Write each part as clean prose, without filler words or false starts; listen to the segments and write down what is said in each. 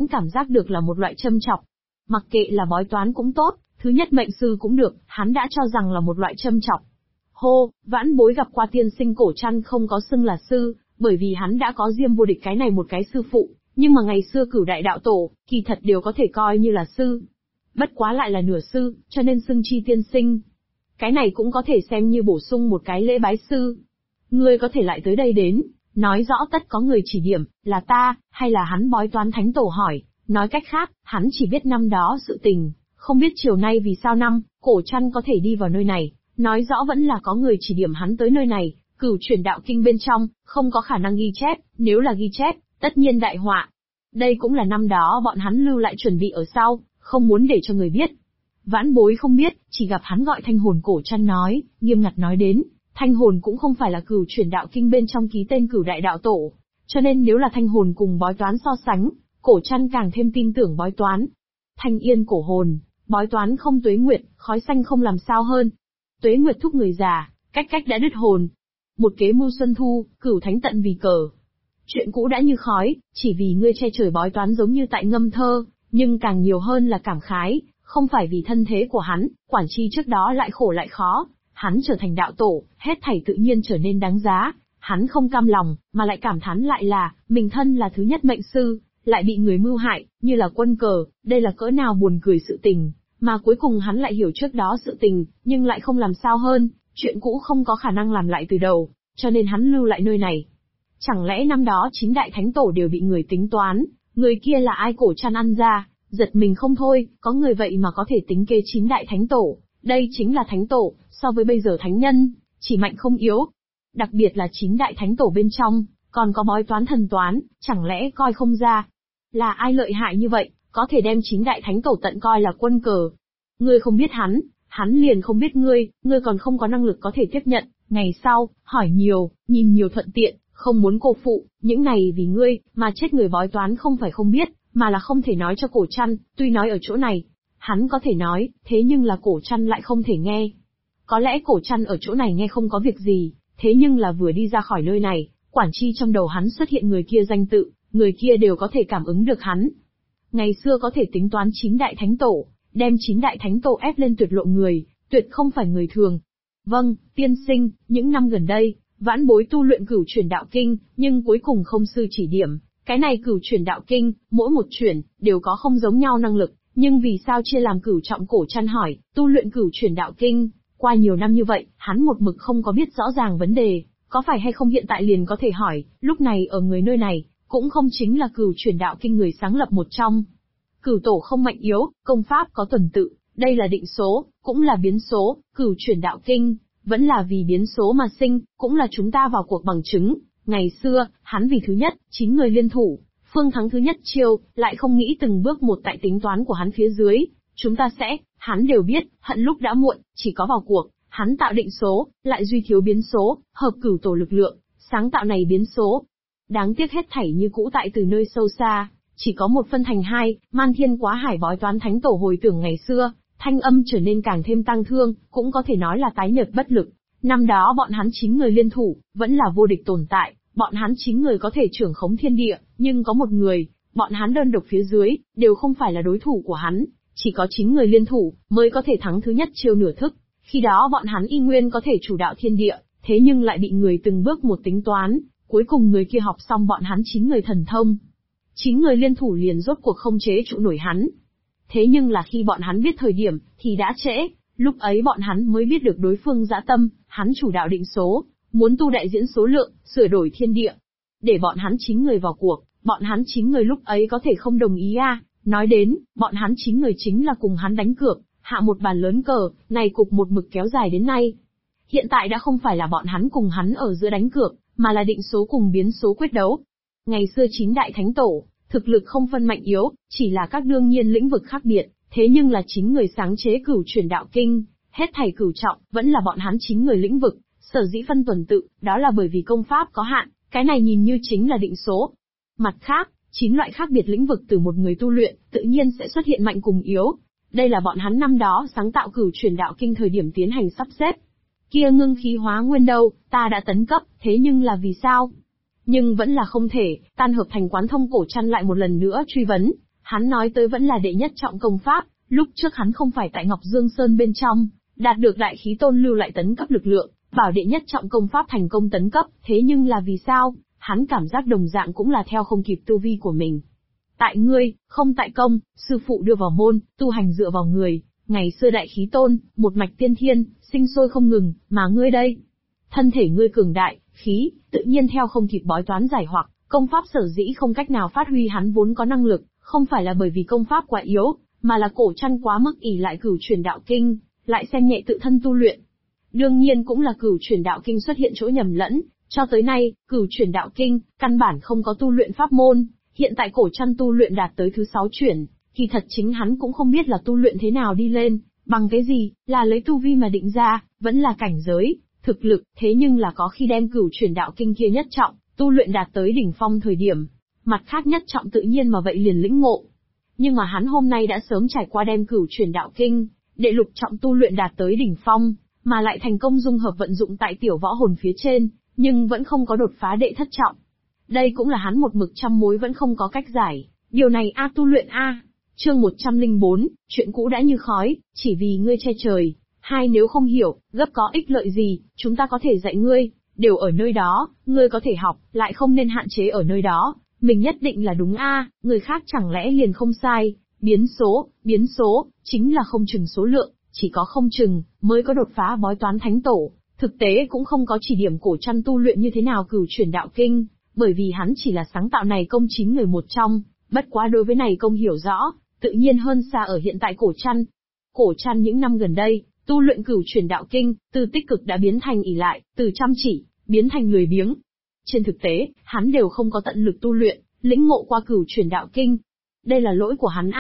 cảm giác được là một loại châm chọc. Mặc kệ là bói toán cũng tốt, thứ nhất mệnh sư cũng được, hắn đã cho rằng là một loại châm chọc. Hô, Vãn Bối gặp qua tiên sinh Cổ Trăn không có xưng là sư, bởi vì hắn đã có Diêm Vô Địch cái này một cái sư phụ, nhưng mà ngày xưa Cửu Đại Đạo Tổ, kỳ thật đều có thể coi như là sư. Bất quá lại là nửa sư, cho nên xưng chi tiên sinh. Cái này cũng có thể xem như bổ sung một cái lễ bái sư. Ngươi có thể lại tới đây đến, nói rõ tất có người chỉ điểm, là ta, hay là hắn bói toán thánh tổ hỏi, nói cách khác, hắn chỉ biết năm đó sự tình, không biết chiều nay vì sao Cổ Trăn có thể đi vào nơi này, nói rõ vẫn là có người chỉ điểm hắn tới nơi này, Cửu Chuyển Đạo Kinh bên trong, không có khả năng ghi chép, nếu là ghi chép, tất nhiên đại họa. Đây cũng là năm đó bọn hắn lưu lại chuẩn bị ở sau, không muốn để cho người biết. Vãn Bối không biết, chỉ gặp hắn gọi thanh hồn Cổ Trăn nói, nghiêm ngặt nói đến, thanh hồn cũng không phải là Cửu Chuyển Đạo Kinh bên trong ký tên Cửu Đại Đạo Tổ, cho nên nếu là thanh hồn cùng bói toán so sánh, Cổ Trăn càng thêm tin tưởng bói toán. Thanh yên cổ hồn, bói toán không tuế nguyệt, khói xanh không làm sao hơn. Tuế nguyệt thúc người già, cách đã đứt hồn. Một kế mưu xuân thu, cửu thánh tận vì cờ. Chuyện cũ đã như khói, chỉ vì ngươi che trời bói toán giống như tại ngâm thơ, nhưng càng nhiều hơn là cảm khái, không phải vì thân thế của hắn, quản chi trước đó lại khổ lại khó, hắn trở thành đạo tổ, hết thảy tự nhiên trở nên đáng giá, hắn không cam lòng, mà lại cảm thán lại là, mình thân là thứ nhất mệnh sư, lại bị người mưu hại, như là quân cờ, đây là cỡ nào buồn cười sự tình, mà cuối cùng hắn lại hiểu trước đó sự tình, nhưng lại không làm sao hơn, chuyện cũ không có khả năng làm lại từ đầu, cho nên hắn lưu lại nơi này. Chẳng lẽ năm đó 9 đại thánh tổ đều bị người tính toán, người kia là ai? Cổ Trăn ăn ra, giật mình không thôi, có người vậy mà có thể tính kế 9 đại thánh tổ, đây chính là thánh tổ, so với bây giờ thánh nhân, chỉ mạnh không yếu. Đặc biệt là 9 đại thánh tổ bên trong, còn có bói toán thần toán, chẳng lẽ coi không ra? Là ai lợi hại như vậy, có thể đem 9 đại thánh tổ tận coi là quân cờ? Ngươi không biết hắn liền không biết ngươi còn không có năng lực có thể tiếp nhận, ngày sau, hỏi nhiều, nhìn nhiều thuận tiện, không muốn cô phụ, những này vì ngươi, mà chết người bói toán không phải không biết, mà là không thể nói cho Cổ Trăn, tuy nói ở chỗ này, hắn có thể nói, thế nhưng là Cổ Trăn lại không thể nghe. Có lẽ Cổ Trăn ở chỗ này nghe không có việc gì, thế nhưng là vừa đi ra khỏi nơi này, quản chi trong đầu hắn xuất hiện người kia danh tự, người kia đều có thể cảm ứng được hắn. Ngày xưa có thể tính toán 9 đại thánh tổ, đem 9 đại thánh tổ ép lên tuyệt lộ người, tuyệt không phải người thường. Vâng, tiên sinh, những năm gần đây, Vãn Bối tu luyện Cửu Chuyển Đạo Kinh, nhưng cuối cùng không sư chỉ điểm, cái này Cửu Chuyển Đạo Kinh, mỗi một chuyển, đều có không giống nhau năng lực, nhưng vì sao chia làm cửu trọng? Cổ Trăn hỏi, tu luyện Cửu Chuyển Đạo Kinh, qua nhiều năm như vậy, hắn một mực không có biết rõ ràng vấn đề, có phải hay không hiện tại liền có thể hỏi, lúc này ở người nơi này, cũng không chính là Cửu Chuyển Đạo Kinh người sáng lập một trong. Cửu tổ không mạnh yếu, công pháp có tuần tự, đây là định số, cũng là biến số, Cửu Chuyển Đạo Kinh, vẫn là vì biến số mà sinh, cũng là chúng ta vào cuộc bằng chứng. Ngày xưa, hắn vì thứ nhất, 9 người liên thủ, phương thắng thứ nhất chiêu, lại không nghĩ từng bước một tại tính toán của hắn phía dưới, chúng ta sẽ, hắn đều biết, hận lúc đã muộn, chỉ có vào cuộc, hắn tạo định số, lại duy thiếu biến số, hợp cửu tổ lực lượng, sáng tạo này biến số. Đáng tiếc hết thảy như cũ tại từ nơi sâu xa, chỉ có một phân thành hai, man thiên quá hải bói toán thánh tổ hồi tưởng ngày xưa, thanh âm trở nên càng thêm tăng thương, cũng có thể nói là tái nhợt bất lực. Năm đó bọn hắn 9 người liên thủ, vẫn là vô địch tồn tại, bọn hắn 9 người có thể trưởng khống thiên địa, nhưng có một người, bọn hắn đơn độc phía dưới, đều không phải là đối thủ của hắn, chỉ có 9 người liên thủ, mới có thể thắng thứ nhất chiêu nửa thức. Khi đó bọn hắn y nguyên có thể chủ đạo thiên địa, thế nhưng lại bị người từng bước một tính toán, cuối cùng người kia học xong bọn hắn 9 người thần thông. 9 người liên thủ liền rốt cuộc không chế trụ nổi hắn. Thế nhưng là khi bọn hắn biết thời điểm, thì đã trễ, lúc ấy bọn hắn mới biết được đối phương dã tâm, hắn chủ đạo định số, muốn tu đại diễn số lượng, sửa đổi thiên địa. Để bọn hắn 9 người vào cuộc, bọn hắn 9 người lúc ấy có thể không đồng ý à, nói đến, bọn hắn 9 người chính là cùng hắn đánh cược, hạ một bàn lớn cờ, này cục một mực kéo dài đến nay. Hiện tại đã không phải là bọn hắn cùng hắn ở giữa đánh cược, mà là định số cùng biến số quyết đấu. Ngày xưa 9 đại thánh tổ, thực lực không phân mạnh yếu, chỉ là các đương nhiên lĩnh vực khác biệt, thế nhưng là 9 người sáng chế Cửu Chuyển Đạo Kinh, hết thảy cửu trọng, vẫn là bọn hắn 9 người lĩnh vực, sở dĩ phân tuần tự, đó là bởi vì công pháp có hạn, cái này nhìn như chính là định số. Mặt khác, 9 loại khác biệt lĩnh vực từ một người tu luyện, tự nhiên sẽ xuất hiện mạnh cùng yếu. Đây là bọn hắn năm đó sáng tạo Cửu Chuyển Đạo Kinh thời điểm tiến hành sắp xếp. Kia ngưng khí hóa nguyên đâu, ta đã tấn cấp, thế nhưng là vì sao? Nhưng vẫn là không thể, tan hợp thành quán thông. Cổ Trăn lại một lần nữa truy vấn, Hắn nói tới vẫn là đệ nhất trọng công pháp, lúc trước hắn không phải tại Ngọc Dương Sơn bên trong, đạt được đại khí tôn lưu lại tấn cấp lực lượng, bảo đệ nhất trọng công pháp thành công tấn cấp, thế nhưng là vì sao? Hắn cảm giác đồng dạng cũng là theo không kịp tu vi của mình. Tại ngươi, không tại công, sư phụ đưa vào môn, tu hành dựa vào người, ngày xưa đại khí tôn, một mạch tiên thiên, sinh sôi không ngừng, mà ngươi đây. Thân thể ngươi cường đại, khí, tự nhiên theo không kịp bói toán giải hoặc, công pháp sở dĩ không cách nào phát huy hắn vốn có năng lực, không phải là bởi vì công pháp quá yếu, mà là cổ trăn quá mức ỷ lại cửu truyền đạo kinh, lại xem nhẹ tự thân tu luyện. Đương nhiên cũng là cửu truyền đạo kinh xuất hiện chỗ nhầm lẫn, cho tới nay, cửu truyền đạo kinh, căn bản không có tu luyện pháp môn, hiện tại cổ trăn tu luyện đạt tới thứ 6 chuyển, kỳ thật chính hắn cũng không biết là tu luyện thế nào đi lên, bằng cái gì, là lấy tu vi mà định ra, vẫn là cảnh giới, thực lực, thế nhưng là có khi đem cửu truyền đạo kinh kia nhất trọng, tu luyện đạt tới đỉnh phong thời điểm, mặt khác nhất trọng tự nhiên mà vậy liền lĩnh ngộ. Nhưng mà hắn hôm nay đã sớm trải qua đem cửu truyền đạo kinh, đệ lục trọng tu luyện đạt tới đỉnh phong, mà lại thành công dung hợp vận dụng tại tiểu võ hồn phía trên, nhưng vẫn không có đột phá đệ thất trọng. Đây cũng là hắn một mực trăm mối vẫn không có cách giải, điều này tu luyện Chương 104, chuyện cũ đã như khói, chỉ vì ngươi che trời. Hai, nếu không hiểu, gấp có ích lợi gì, chúng ta có thể dạy ngươi, đều ở nơi đó, ngươi có thể học, lại không nên hạn chế ở nơi đó, mình nhất định là đúng người khác chẳng lẽ liền không sai, biến số, chính là không chừng số lượng, chỉ có không chừng, mới có đột phá bói toán thánh tổ, thực tế cũng không có chỉ điểm cổ trăn tu luyện như thế nào cửu truyền đạo kinh, bởi vì hắn chỉ là sáng tạo này công 9 người một trong, bất quá đối với này công hiểu rõ, tự nhiên hơn xa ở hiện tại cổ trăn. Cổ trăn những năm gần đây, tu luyện cửu truyền đạo kinh, từ tích cực đã biến thành ỷ lại, từ chăm chỉ, biến thành lười biếng. Trên thực tế, hắn đều không có tận lực tu luyện, lĩnh ngộ qua cửu truyền đạo kinh. Đây là lỗi của hắn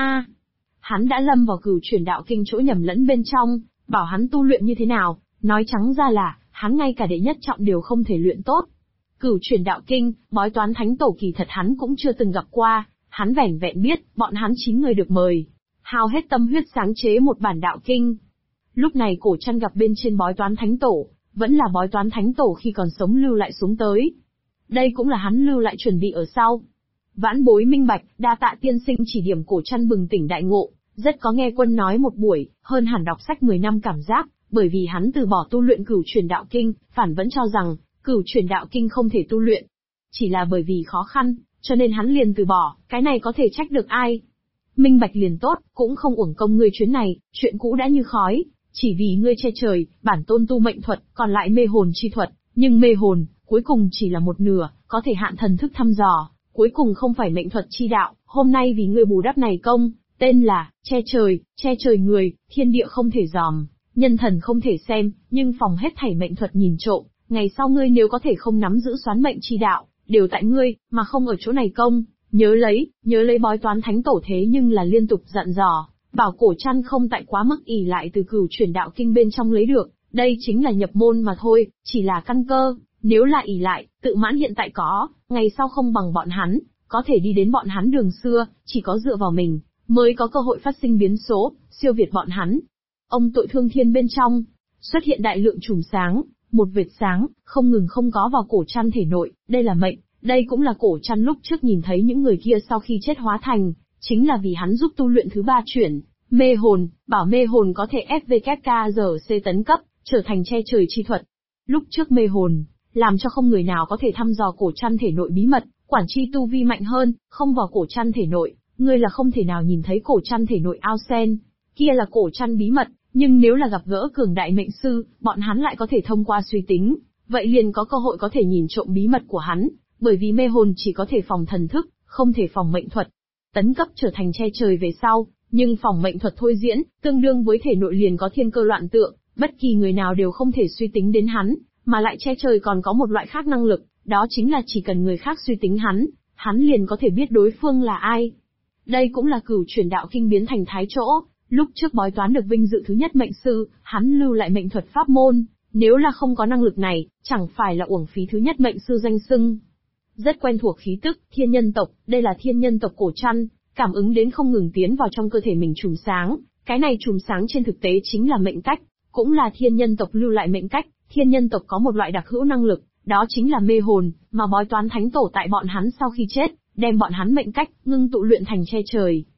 Hắn đã lâm vào cửu truyền đạo kinh chỗ nhầm lẫn bên trong, bảo hắn tu luyện như thế nào, nói trắng ra là, hắn ngay cả đệ nhất trọng đều không thể luyện tốt. Cửu truyền đạo kinh, bói toán thánh tổ kỳ thật hắn cũng chưa từng gặp qua, hắn vẻn vẹn biết, bọn hắn 9 người được mời, hao hết tâm huyết sáng chế một bản đạo kinh. Lúc này cổ trăn gặp bên trên bói toán thánh tổ, vẫn là bói toán thánh tổ khi còn sống lưu lại xuống tới. Đây cũng là hắn lưu lại chuẩn bị ở sau. Vãn bối minh bạch, đa tạ tiên sinh chỉ điểm cổ trăn bừng tỉnh đại ngộ, rất có nghe quân nói một buổi, hơn hẳn đọc sách 10 năm cảm giác, bởi vì hắn từ bỏ tu luyện cửu truyền đạo kinh, phản vẫn cho rằng, cửu truyền đạo kinh không thể tu luyện. Chỉ là bởi vì khó khăn, cho nên hắn liền từ bỏ, cái này có thể trách được ai. Minh bạch liền tốt, cũng không uổng công ngươi chuyến này, chuyện cũ đã như khói, chỉ vì ngươi che trời, bản tôn tu mệnh thuật, còn lại mê hồn chi thuật, nhưng mê hồn, cuối cùng chỉ là một nửa, có thể hạn thần thức thăm dò, cuối cùng không phải mệnh thuật chi đạo, hôm nay vì ngươi bù đắp này công, tên là, che trời người, thiên địa không thể dòm, nhân thần không thể xem, nhưng phòng hết thảy mệnh thuật nhìn trộm, ngày sau ngươi nếu có thể không nắm giữ xoán mệnh chi đạo, đều tại ngươi, mà không ở chỗ này công, nhớ lấy bói toán thánh tổ thế nhưng là liên tục dặn dò, bảo cổ trăn không tại quá mức ỷ lại từ cửu truyền đạo kinh bên trong lấy được, đây chính là nhập môn mà thôi, chỉ là căn cơ, nếu là ỷ lại, tự mãn hiện tại có, ngày sau không bằng bọn hắn, có thể đi đến bọn hắn đường xưa, chỉ có dựa vào mình, mới có cơ hội phát sinh biến số, siêu việt bọn hắn. Ông tội thương thiên bên trong, xuất hiện đại lượng chùm sáng, một vệt sáng, không ngừng không có vào cổ trăn thể nội, đây là mệnh, đây cũng là cổ trăn lúc trước nhìn thấy những người kia sau khi chết hóa thành, chính là vì hắn giúp tu luyện thứ 3 chuyển, mê hồn, bảo mê hồn có thể FVKKRC tấn cấp, trở thành che trời chi thuật. Lúc trước mê hồn, làm cho không người nào có thể thăm dò cổ trăn thể nội bí mật, quản chi tu vi mạnh hơn, không vào cổ trăn thể nội, ngươi là không thể nào nhìn thấy cổ trăn thể nội ao sen, kia là cổ trăn bí mật, nhưng nếu là gặp gỡ cường đại mệnh sư, bọn hắn lại có thể thông qua suy tính, vậy liền có cơ hội có thể nhìn trộm bí mật của hắn, bởi vì mê hồn chỉ có thể phòng thần thức, không thể phòng mệnh thuật. Tấn cấp trở thành che trời về sau, nhưng phòng mệnh thuật thôi diễn, tương đương với thể nội liền có thiên cơ loạn tượng, bất kỳ người nào đều không thể suy tính đến hắn, mà lại che trời còn có một loại khác năng lực, đó chính là chỉ cần người khác suy tính hắn liền có thể biết đối phương là ai. Đây cũng là cửu truyền đạo kinh biến thành thái chỗ, lúc trước bói toán được vinh dự thứ nhất mệnh sư, hắn lưu lại mệnh thuật pháp môn, nếu là không có năng lực này, chẳng phải là uổng phí thứ nhất mệnh sư danh xưng. Rất quen thuộc khí tức, thiên nhân tộc, đây là thiên nhân tộc cổ trăn, cảm ứng đến không ngừng tiến vào trong cơ thể mình chùm sáng, cái này chùm sáng trên thực tế chính là mệnh cách, cũng là thiên nhân tộc lưu lại mệnh cách, thiên nhân tộc có một loại đặc hữu năng lực, đó chính là mê hồn, mà bói toán thánh tổ tại bọn hắn sau khi chết, đem bọn hắn mệnh cách, ngưng tụ luyện thành che trời.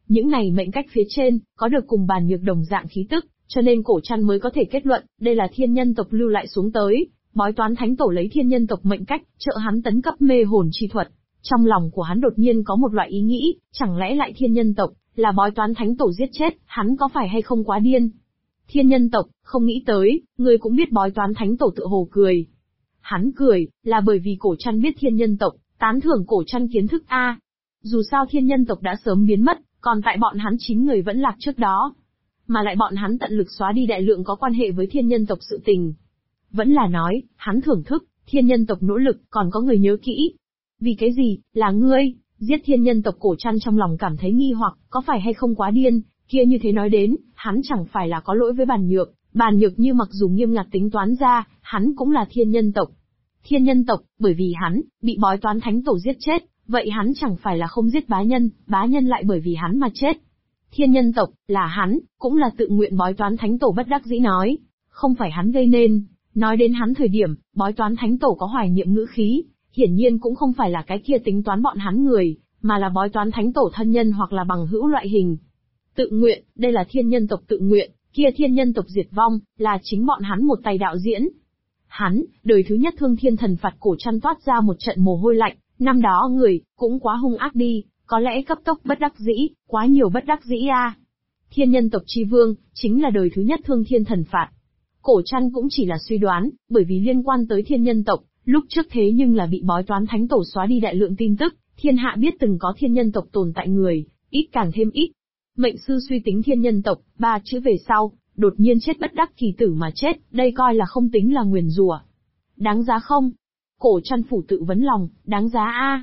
Những này mệnh cách phía trên, có được cùng Bàn Nhược đồng dạng khí tức, cho nên Cổ Trăn mới có thể kết luận, đây là thiên nhân tộc lưu lại xuống tới. Bói toán thánh tổ lấy thiên nhân tộc mệnh cách, trợ hắn tấn cấp mê hồn chi thuật. Trong lòng của hắn đột nhiên có một loại ý nghĩ, chẳng lẽ lại thiên nhân tộc, là bói toán thánh tổ giết chết, hắn có phải hay không quá điên? Thiên nhân tộc, không nghĩ tới, người cũng biết bói toán thánh tổ tựa hồ cười. Hắn cười, là bởi vì Cổ Trăn biết thiên nhân tộc, tán thưởng Cổ Trăn kiến thức A. Dù sao thiên nhân tộc đã sớm biến mất, còn tại bọn hắn 9 người vẫn lạc trước đó. Mà lại bọn hắn tận lực xóa đi đại lượng có quan hệ với thiên nhân tộc sự tình. Vẫn là nói, hắn thưởng thức, thiên nhân tộc nỗ lực, còn có người nhớ kỹ. Vì cái gì, là ngươi, giết thiên nhân tộc? Cổ Trăn trong lòng cảm thấy nghi hoặc, có phải hay không quá điên, kia như thế nói đến, hắn chẳng phải là có lỗi với Bàn Nhược. Bàn Nhược như mặc dù nghiêm ngặt tính toán ra, hắn cũng là thiên nhân tộc. Thiên nhân tộc, bởi vì hắn, bị bói toán thánh tổ giết chết, vậy hắn chẳng phải là không giết bá nhân lại bởi vì hắn mà chết. Thiên nhân tộc, là hắn, cũng là tự nguyện. Bói toán thánh tổ bất đắc dĩ nói, không phải hắn gây nên. Nói đến hắn thời điểm, bói toán thánh tổ có hoài niệm ngữ khí, hiển nhiên cũng không phải là cái kia tính toán bọn hắn người, mà là bói toán thánh tổ thân nhân hoặc là bằng hữu loại hình. Tự nguyện, đây là thiên nhân tộc tự nguyện, kia thiên nhân tộc diệt vong, là chính bọn hắn một tay đạo diễn. Hắn, đời thứ nhất thương thiên thần phạt. Cổ Trăn toát ra một trận mồ hôi lạnh, năm đó người, cũng quá hung ác đi, có lẽ cấp tốc bất đắc dĩ, quá nhiều bất đắc dĩ a. Thiên nhân tộc chi vương, chính là đời thứ nhất thương thiên thần phạt. Cổ Trăn cũng chỉ là suy đoán, bởi vì liên quan tới thiên nhân tộc, lúc trước thế nhưng là bị bói toán thánh tổ xóa đi đại lượng tin tức, thiên hạ biết từng có thiên nhân tộc tồn tại người, ít càng thêm ít. Mệnh sư suy tính thiên nhân tộc, 3 chữ về sau, đột nhiên chết bất đắc kỳ tử mà chết, đây coi là không tính là nguyền rủa. Đáng giá không? Cổ Trăn phủ tự vấn lòng, đáng giá a.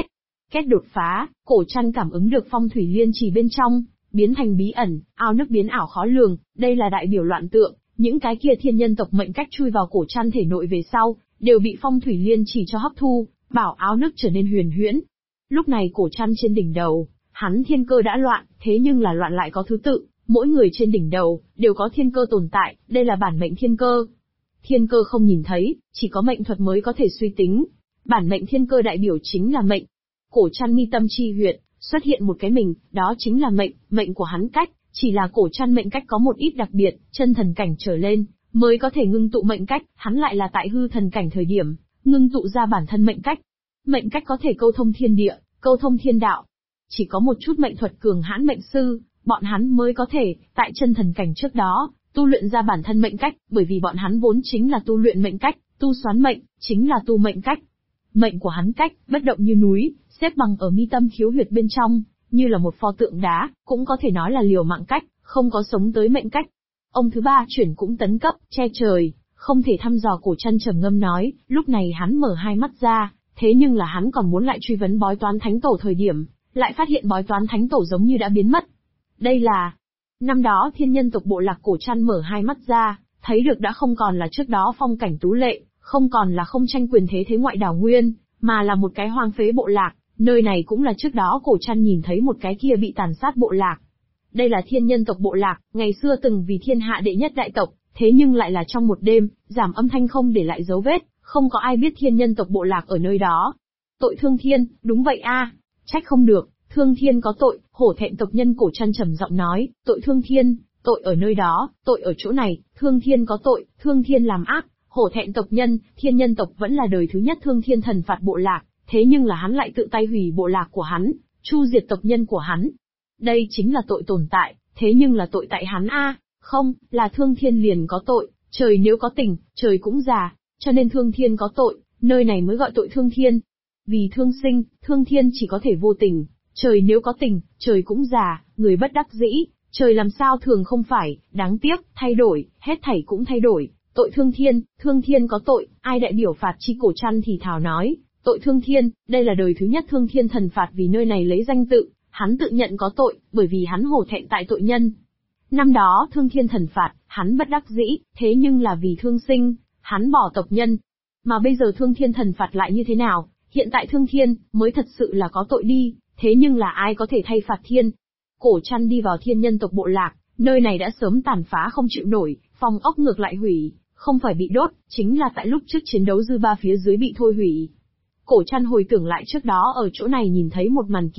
Két đột phá, Cổ Trăn cảm ứng được phong thủy liên trì bên trong, biến thành bí ẩn, ao nước biến ảo khó lường, đây là đại biểu loạn tượng, những cái kia thiên nhân tộc mệnh cách chui vào Cổ Trăn thể nội về sau, đều bị phong thủy liên trì cho hấp thu, bảo áo nước trở nên huyền huyễn. Lúc này Cổ Trăn trên đỉnh đầu, hắn thiên cơ đã loạn, thế nhưng là loạn lại có thứ tự, mỗi người trên đỉnh đầu, đều có thiên cơ tồn tại, đây là bản mệnh thiên cơ. Thiên cơ không nhìn thấy, chỉ có mệnh thuật mới có thể suy tính. Bản mệnh thiên cơ đại biểu chính là mệnh. Cổ Trăn mi tâm chi huyệt, xuất hiện một cái mình, đó chính là mệnh của hắn cách, chỉ là Cổ Trăn mệnh cách có một ít đặc biệt, chân thần cảnh trở lên, mới có thể ngưng tụ mệnh cách, hắn lại là tại hư thần cảnh thời điểm, ngưng tụ ra bản thân mệnh cách. Mệnh cách có thể câu thông thiên địa, câu thông thiên đạo. Chỉ có một chút mệnh thuật cường hãn mệnh sư, bọn hắn mới có thể, tại chân thần cảnh trước đó, tu luyện ra bản thân mệnh cách, bởi vì bọn hắn vốn chính là tu luyện mệnh cách, tu xoán mệnh, chính là tu mệnh cách. Mệnh của hắn cách, bất động như núi, xếp bằng ở mi tâm khiếu huyệt bên trong, như là một pho tượng đá, cũng có thể nói là liều mạng cách, không có sống tới mệnh cách. Ông thứ 3 chuyển cũng tấn cấp, che trời, không thể thăm dò. Cổ Trăn trầm ngâm nói, lúc này hắn mở hai mắt ra, thế nhưng là hắn còn muốn lại truy vấn bói toán thánh tổ thời điểm, lại phát hiện bói toán thánh tổ giống như đã biến mất. Đây là... Năm đó thiên nhân tộc bộ lạc. Cổ Trăn mở hai mắt ra, thấy được đã không còn là trước đó phong cảnh tú lệ, không còn là không tranh quyền thế ngoại đảo nguyên, mà là một cái hoang phế bộ lạc, nơi này cũng là trước đó Cổ Trăn nhìn thấy một cái kia bị tàn sát bộ lạc. Đây là thiên nhân tộc bộ lạc, ngày xưa từng vì thiên hạ đệ nhất đại tộc, thế nhưng lại là trong một đêm, giảm âm thanh không để lại dấu vết, không có ai biết thiên nhân tộc bộ lạc ở nơi đó. Tội thương thiên, đúng vậy a, trách không được, thương thiên có tội. Hổ thẹn tộc nhân. Cổ Trăn trầm giọng nói, tội thương thiên, tội ở nơi đó, tội ở chỗ này, thương thiên có tội, thương thiên làm ác, hổ thẹn tộc nhân. Thiên nhân tộc vẫn là đời thứ nhất thương thiên thần phạt bộ lạc, thế nhưng là hắn lại tự tay hủy bộ lạc của hắn, chu diệt tộc nhân của hắn. Đây chính là tội tồn tại, thế nhưng là tội tại hắn a. Không, là thương thiên liền có tội, trời nếu có tình, trời cũng già, cho nên thương thiên có tội, nơi này mới gọi tội thương thiên. Vì thương sinh, thương thiên chỉ có thể vô tình, trời nếu có tình, trời cũng già, người bất đắc dĩ, trời làm sao thường không phải, đáng tiếc, thay đổi, hết thảy cũng thay đổi, tội thương thiên có tội, ai đại biểu phạt chi? Cổ Trăn thì thào nói, tội thương thiên, đây là đời thứ nhất thương thiên thần phạt. Vì nơi này lấy danh tự, hắn tự nhận có tội, bởi vì hắn hổ thẹn tại tội nhân. Năm đó thương thiên thần phạt, hắn bất đắc dĩ, thế nhưng là vì thương sinh, hắn bỏ tộc nhân. Mà bây giờ thương thiên thần phạt lại như thế nào? Hiện tại thương thiên, mới thật sự là có tội đi, thế nhưng là ai có thể thay phạt thiên? Cổ Trăn đi vào thiên nhân tộc bộ lạc, nơi này đã sớm tàn phá không chịu nổi, phong ốc ngược lại hủy, không phải bị đốt, chính là tại lúc trước chiến đấu dư ba phía dưới bị thôi hủy. Cổ Trăn hồi tưởng lại trước đó ở chỗ này nhìn thấy một màn kia,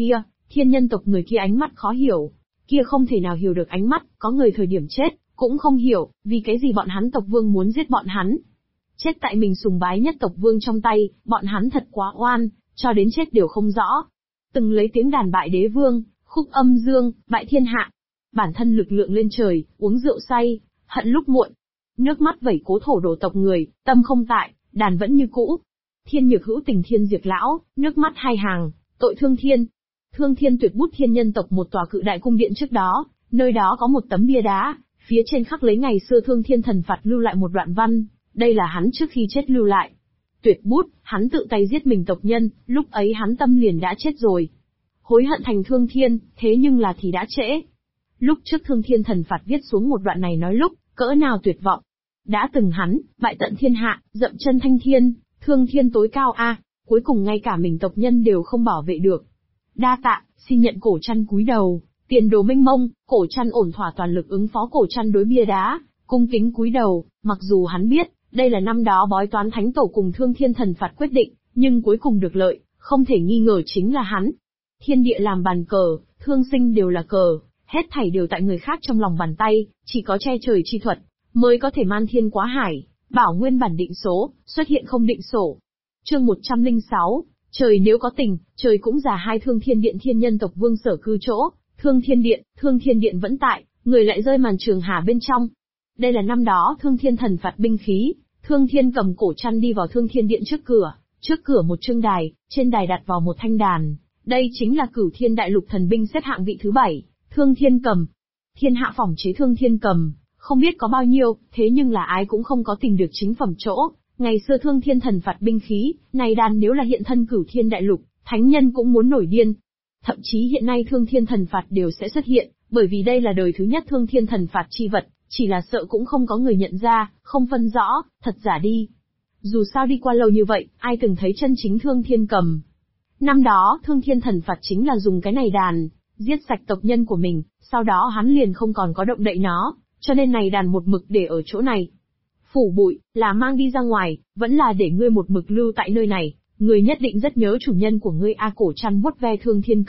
Thiên nhân tộc người kia ánh mắt khó hiểu. Kia không thể nào hiểu được ánh mắt, có người thời điểm chết, cũng không hiểu, vì cái gì bọn hắn tộc vương muốn giết bọn hắn. Chết tại mình sùng bái nhất tộc vương trong tay, bọn hắn thật quá oan, cho đến chết đều không rõ. Từng lấy tiếng đàn bại đế vương, khúc âm dương, bại thiên hạ. Bản thân lực lượng lên trời, uống rượu say, hận lúc muộn. Nước mắt vẩy cố thổ đổ tộc người, tâm không tại, đàn vẫn như cũ. Thiên nhược hữu tình thiên diệt lão, nước mắt hai hàng, tội thương thiên. Thương thiên tuyệt bút thiên nhân tộc một tòa cự đại cung điện trước đó, nơi đó có một tấm bia đá, phía trên khắc lấy ngày xưa thương thiên thần phạt lưu lại một đoạn văn, đây là hắn trước khi chết lưu lại. Tuyệt bút, hắn tự tay giết mình tộc nhân, lúc ấy hắn tâm liền đã chết rồi. Hối hận thành thương thiên, thế nhưng là thì đã trễ. Lúc trước thương thiên thần phạt viết xuống một đoạn này nói lúc, cỡ nào tuyệt vọng. Đã từng hắn, bại tận thiên hạ, dậm chân thanh thiên, thương thiên tối cao a, cuối cùng ngay cả mình tộc nhân đều không bảo vệ được. Đa tạ, xin nhận cổ trăn cúi đầu, tiền đồ mênh mông, cổ trăn ổn thỏa toàn lực ứng phó cổ trăn đối bia đá, cung kính cúi đầu, mặc dù hắn biết, đây là năm đó bói toán thánh tổ cùng thương thiên thần phạt quyết định, nhưng cuối cùng được lợi, không thể nghi ngờ chính là hắn. Thiên địa làm bàn cờ, thương sinh đều là cờ, hết thảy đều tại người khác trong lòng bàn tay, chỉ có che trời chi thuật, mới có thể man thiên quá hải, bảo nguyên bản định số, xuất hiện không định sổ. Chương 106, trời nếu có tình, trời cũng già hai thương thiên điện thiên nhân tộc vương sở cư chỗ, thương thiên điện vẫn tại, người lại rơi màn trường hà bên trong. Đây là năm đó thương thiên thần phạt binh khí, thương thiên cầm cổ trăn đi vào thương thiên điện trước cửa một trương đài, trên đài đặt vào một thanh đàn, đây chính là Cửu Thiên Đại Lục thần binh xếp hạng vị thứ 7, thương thiên cầm. Thiên hạ phỏng chế thương thiên cầm, không biết có bao nhiêu, thế nhưng là ai cũng không có tìm được chính phẩm chỗ. Ngày xưa thương thiên thần phạt binh khí, này đàn nếu là hiện thân Cửu Thiên Đại Lục, thánh nhân cũng muốn nổi điên. Thậm chí hiện nay thương thiên thần phạt đều sẽ xuất hiện, bởi vì đây là đời thứ nhất thương thiên thần phạt chi vật, chỉ là sợ cũng không có người nhận ra, không phân rõ, thật giả đi. Dù sao đi qua lâu như vậy, ai từng thấy chân chính thương thiên cầm. Năm đó, thương thiên thần phạt chính là dùng cái này đàn, giết sạch tộc nhân của mình, sau đó hắn liền không còn có động đậy nó, cho nên này đàn một mực để ở chỗ này. Phủ bụi, là mang đi ra ngoài, vẫn là để ngươi một mực lưu tại nơi này, ngươi nhất định rất nhớ chủ nhân của ngươi a. Cổ trăn vuốt ve thương thiên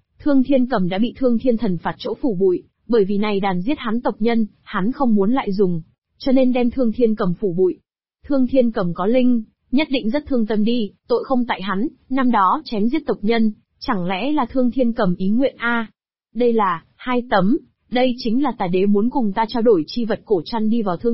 cầm đã bị thương thiên thần phạt chỗ phủ bụi, bởi vì này đàn giết hắn tộc nhân, hắn không muốn lại dùng, cho nên đem thương thiên cầm phủ bụi. Thương thiên cầm có linh, nhất định rất thương tâm đi, tội không tại hắn, năm đó chém giết tộc nhân, chẳng lẽ là thương thiên cầm ý nguyện a? Đây là, 2 tấm, đây chính là tà đế muốn cùng ta trao đổi chi vật. Cổ trăn đi vào thương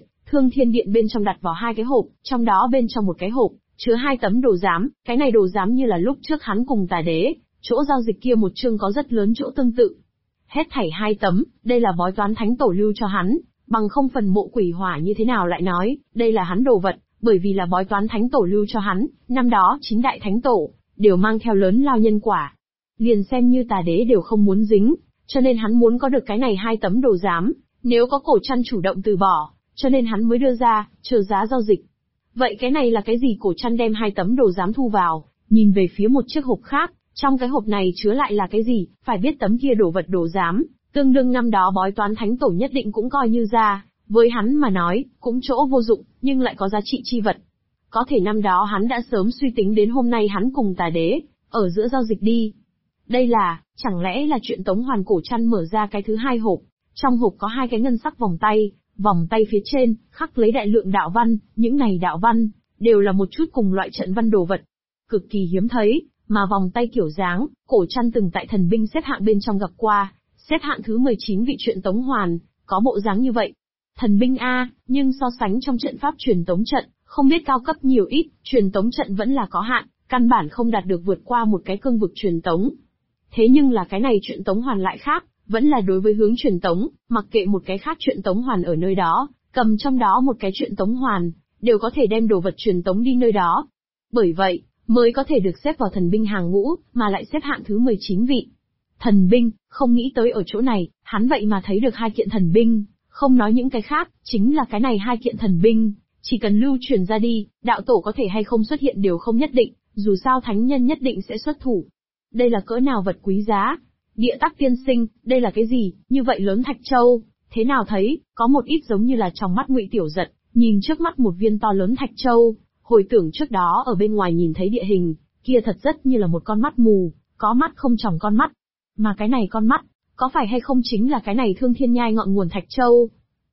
thiên điện bên trong đặt vào 2 cái hộp, trong đó bên trong một cái hộp, chứa 2 tấm đồ giám, cái này đồ giám như là lúc trước hắn cùng tà đế, chỗ giao dịch kia một chương có rất lớn chỗ tương tự. Hết thảy 2 tấm, đây là bói toán thánh tổ lưu cho hắn, bằng không phần mộ quỷ hỏa như thế nào lại nói, đây là hắn đồ vật, bởi vì là bói toán thánh tổ lưu cho hắn, năm đó 9 đại thánh tổ, đều mang theo lớn lao nhân quả. Liền xem như tà đế đều không muốn dính, cho nên hắn muốn có được cái này 2 tấm đồ giám, nếu có cổ trăn chủ động từ bỏ, cho nên hắn mới đưa ra, chờ giá giao dịch. Vậy cái này là cái gì? Cổ trăn đem 2 tấm đồ giám thu vào, nhìn về phía một chiếc hộp khác, trong cái hộp này chứa lại là cái gì, phải biết tấm kia đồ vật đồ giám, tương đương năm đó bói toán thánh tổ nhất định cũng coi như ra, với hắn mà nói, cũng chỗ vô dụng, nhưng lại có giá trị chi vật. Có thể năm đó hắn đã sớm suy tính đến hôm nay hắn cùng tà đế, ở giữa giao dịch đi. Đây là, chẳng lẽ là chuyện Tống Hoàn? Cổ trăn mở ra cái thứ 2 hộp, trong hộp có 2 cái ngân sắc vòng tay phía trên, khắc lấy đại lượng đạo văn, những này đạo văn, đều là một chút cùng loại trận văn đồ vật. Cực kỳ hiếm thấy, mà vòng tay kiểu dáng, cổ trăn từng tại thần binh xếp hạng bên trong gặp qua, xếp hạng thứ 19 vị chuyện Tống Hoàn, có bộ dáng như vậy. Thần binh a, nhưng so sánh trong trận pháp truyền tống trận, không biết cao cấp nhiều ít, truyền tống trận vẫn là có hạn, căn bản không đạt được vượt qua một cái cương vực truyền tống. Thế nhưng là cái này truyền tống hoàn lại khác, vẫn là đối với hướng truyền tống, mặc kệ một cái khác truyền tống hoàn ở nơi đó, cầm trong đó một cái truyền tống hoàn, đều có thể đem đồ vật truyền tống đi nơi đó. Bởi vậy, mới có thể được xếp vào thần binh hàng ngũ, mà lại xếp hạng thứ 19 vị. Thần binh, không nghĩ tới ở chỗ này, hắn vậy mà thấy được 2 kiện thần binh, không nói những cái khác, chính là cái này 2 kiện thần binh, chỉ cần lưu truyền ra đi, đạo tổ có thể hay không xuất hiện đều không nhất định, dù sao thánh nhân nhất định sẽ xuất thủ. Đây là cỡ nào vật quý giá? Địa tắc tiên sinh, đây là cái gì? Như vậy lớn thạch châu, thế nào thấy, có một ít giống như là trong mắt Ngụy Tiểu Giật, nhìn trước mắt một viên to lớn thạch châu, hồi tưởng trước đó ở bên ngoài nhìn thấy địa hình, kia thật rất như là một con mắt mù, có mắt không tròng con mắt. Mà cái này con mắt, có phải hay không chính là cái này Thương Thiên Nhai ngọn nguồn Thạch Châu?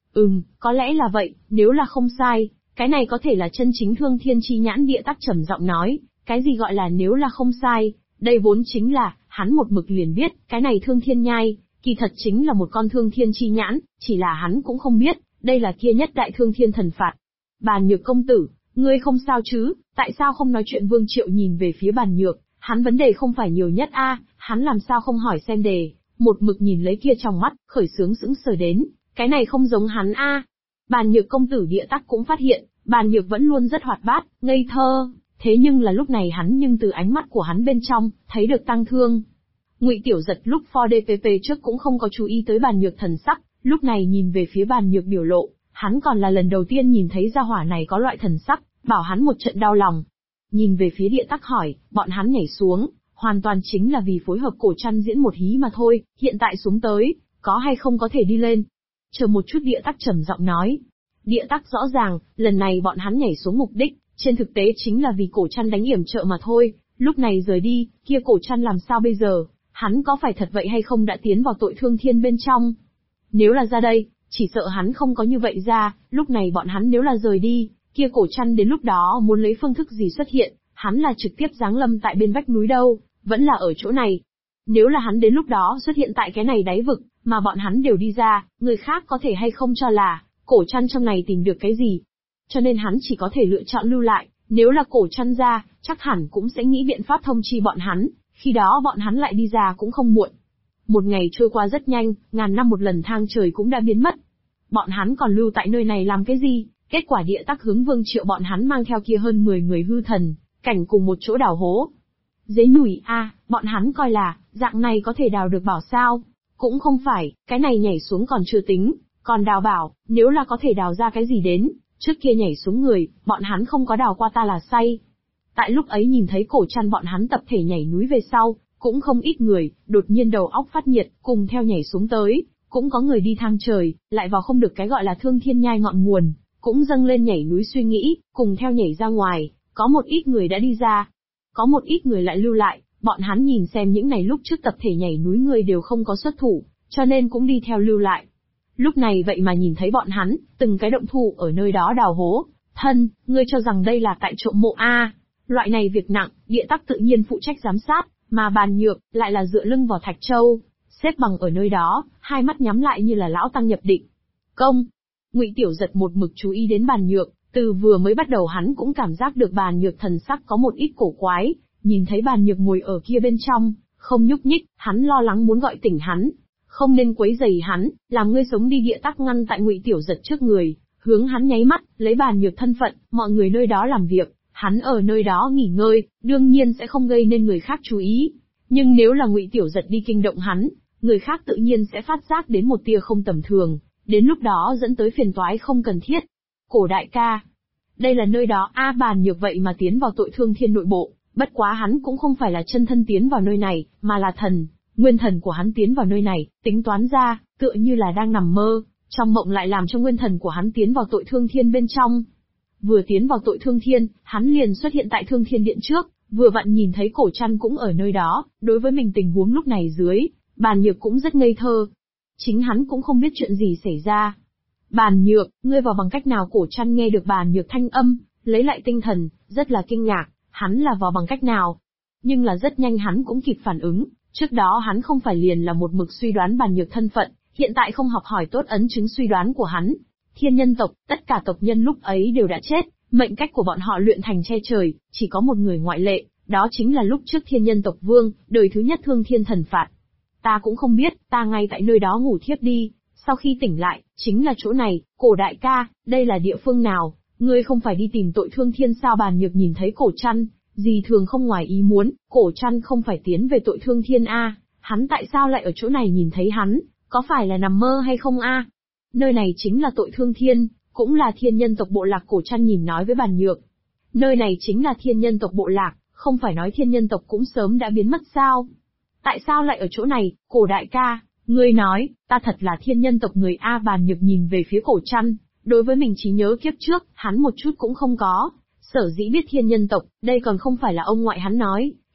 Có lẽ là vậy, nếu là không sai, cái này có thể là chân chính Thương Thiên chi nhãn. Địa Tắc trầm giọng nói, cái gì gọi là nếu là không sai, đây vốn chính là, hắn một mực liền biết, cái này Thương Thiên Nhai, kỳ thật chính là một con Thương Thiên chi nhãn, chỉ là hắn cũng không biết, đây là kia nhất đại Thương Thiên thần phạt. Bàn Nhược công tử, ngươi không sao chứ, tại sao không nói chuyện? Vương Triệu nhìn về phía Bàn Nhược, hắn vấn đề không phải nhiều nhất hắn làm sao không hỏi xem đề, một mực nhìn lấy kia trong mắt, khởi sướng sững sờ đến, cái này không giống hắn Bàn Nhược công tử. Địa Tắc cũng phát hiện, Bàn Nhược vẫn luôn rất hoạt bát, ngây thơ, thế nhưng là lúc này hắn nhưng từ ánh mắt của hắn bên trong, thấy được tăng thương. Ngụy Tiểu Giật lúc for DPP trước cũng không có chú ý tới Bàn Nhược thần sắc, lúc này nhìn về phía Bàn Nhược biểu lộ, hắn còn là lần đầu tiên nhìn thấy gia hỏa này có loại thần sắc, bảo hắn một trận đau lòng. Nhìn về phía Địa Tắc hỏi, bọn hắn nhảy xuống, hoàn toàn chính là vì phối hợp Cổ Trăn diễn một hí mà thôi, hiện tại xuống tới, có hay không có thể đi lên? Chờ một chút. Địa Tắc trầm giọng nói. Địa Tắc rõ ràng, lần này bọn hắn nhảy xuống mục đích, trên thực tế chính là vì Cổ Trăn đánh yểm trợ mà thôi, lúc này rời đi, kia Cổ Trăn làm sao bây giờ? Hắn có phải thật vậy hay không đã tiến vào tội thương thiên bên trong? Nếu là ra đây, chỉ sợ hắn không có như vậy ra, lúc này bọn hắn nếu là rời đi, kia Cổ Trăn đến lúc đó muốn lấy phương thức gì xuất hiện, hắn là trực tiếp giáng lâm tại bên vách núi đâu, vẫn là ở chỗ này. Nếu là hắn đến lúc đó xuất hiện tại cái này đáy vực, mà bọn hắn đều đi ra, người khác có thể hay không cho là, Cổ Trăn trong này tìm được cái gì. Cho nên hắn chỉ có thể lựa chọn lưu lại, nếu là Cổ Trăn ra, chắc hẳn cũng sẽ nghĩ biện pháp thông chi bọn hắn, khi đó bọn hắn lại đi ra cũng không muộn. Một ngày trôi qua rất nhanh, ngàn năm một lần thang trời cũng đã biến mất. Bọn hắn còn lưu tại nơi này làm cái gì? Kết quả Địa Tắc hướng Vương Triệu bọn hắn mang theo kia hơn 10 người hư thần, cảnh cùng một chỗ đào hố. Dế nhủi bọn hắn coi là, dạng này có thể đào được bảo sao? Cũng không phải, cái này nhảy xuống còn chưa tính, còn đào bảo, nếu là có thể đào ra cái gì đến, trước kia nhảy xuống người, bọn hắn không có đào qua ta là say. Tại lúc ấy nhìn thấy Cổ Trăn bọn hắn tập thể nhảy núi về sau, cũng không ít người, đột nhiên đầu óc phát nhiệt, cùng theo nhảy xuống tới, cũng có người đi thang trời, lại vào không được cái gọi là Thương Thiên Nhai ngọn nguồn, cũng dâng lên nhảy núi suy nghĩ, cùng theo nhảy ra ngoài, có một ít người đã đi ra, có một ít người lại lưu lại, bọn hắn nhìn xem những này lúc trước tập thể nhảy núi người đều không có xuất thủ, cho nên cũng đi theo lưu lại. Lúc này vậy mà nhìn thấy bọn hắn, từng cái động thủ ở nơi đó đào hố, ngươi cho rằng đây là tại trộm mộ Loại này việc nặng, Địa Tắc tự nhiên phụ trách giám sát, mà Bàn Nhược lại là dựa lưng vào Thạch Châu, xếp bằng ở nơi đó, hai mắt nhắm lại như là lão tăng nhập định. Công. Ngụy Tiểu Giật một mực chú ý đến Bàn Nhược, từ vừa mới bắt đầu hắn cũng cảm giác được Bàn Nhược thần sắc có một ít cổ quái, nhìn thấy Bàn Nhược ngồi ở kia bên trong, không nhúc nhích, hắn lo lắng muốn gọi tỉnh hắn, không nên quấy rầy hắn, làm ngươi sống đi. Địa Tắc ngăn tại Ngụy Tiểu Giật trước người, hướng hắn nháy mắt, lấy Bàn Nhược thân phận, mọi người nơi đó làm việc, hắn ở nơi đó nghỉ ngơi, đương nhiên sẽ không gây nên người khác chú ý. Nhưng nếu là Ngụy Tiểu Giật đi kinh động hắn, người khác tự nhiên sẽ phát giác đến một tia không tầm thường, đến lúc đó dẫn tới phiền toái không cần thiết. Cổ đại ca, đây là nơi đó Bàn Nhược vậy mà tiến vào tội thương thiên nội bộ, bất quá hắn cũng không phải là chân thân tiến vào nơi này, mà là nguyên thần của hắn tiến vào nơi này, tính toán ra, tựa như là đang nằm mơ, trong mộng lại làm cho nguyên thần của hắn tiến vào tội thương thiên bên trong. Vừa tiến vào tội thương thiên, hắn liền xuất hiện tại thương thiên điện trước, vừa vặn nhìn thấy Cổ Trăn cũng ở nơi đó, đối với mình tình huống lúc này dưới, Bàn Nhược cũng rất ngây thơ. Chính hắn cũng không biết chuyện gì xảy ra. Bàn Nhược, ngươi vào bằng cách nào? Cổ Trăn nghe được Bàn Nhược thanh âm, lấy lại tinh thần, rất là kinh ngạc, hắn là vào bằng cách nào? Nhưng là rất nhanh hắn cũng kịp phản ứng, trước đó hắn không phải liền là một mực suy đoán Bàn Nhược thân phận, hiện tại không học hỏi tốt ấn chứng suy đoán của hắn. Thiên nhân tộc, tất cả tộc nhân lúc ấy đều đã chết, mệnh cách của bọn họ luyện thành che trời, chỉ có một người ngoại lệ, đó chính là lúc trước thiên nhân tộc vương, đời thứ nhất Thương Thiên thần phạt. Ta cũng không biết, ta ngay tại nơi đó ngủ thiếp đi, sau khi tỉnh lại, chính là chỗ này. Cổ đại ca, đây là địa phương nào? Ngươi không phải đi tìm tội thương thiên sao? Bàn Nhược nhìn thấy Cổ Trăn, gì thường không ngoài ý muốn, Cổ Trăn không phải tiến về tội thương thiên hắn tại sao lại ở chỗ này? Nhìn thấy hắn, có phải là nằm mơ hay không Nơi này chính là tội thương thiên, cũng là thiên nhân tộc bộ lạc. Cổ Trăn nhìn nói với Bàn Nhược. Nơi này chính là thiên nhân tộc bộ lạc, không phải nói thiên nhân tộc cũng sớm đã biến mất sao? Tại sao lại ở chỗ này? Cổ đại ca, ngươi nói, ta thật là thiên nhân tộc người Bàn Nhược nhìn về phía Cổ Trăn, đối với mình trí nhớ kiếp trước, hắn một chút cũng không có, sở dĩ biết thiên nhân tộc, đây còn không phải là ông ngoại hắn nói,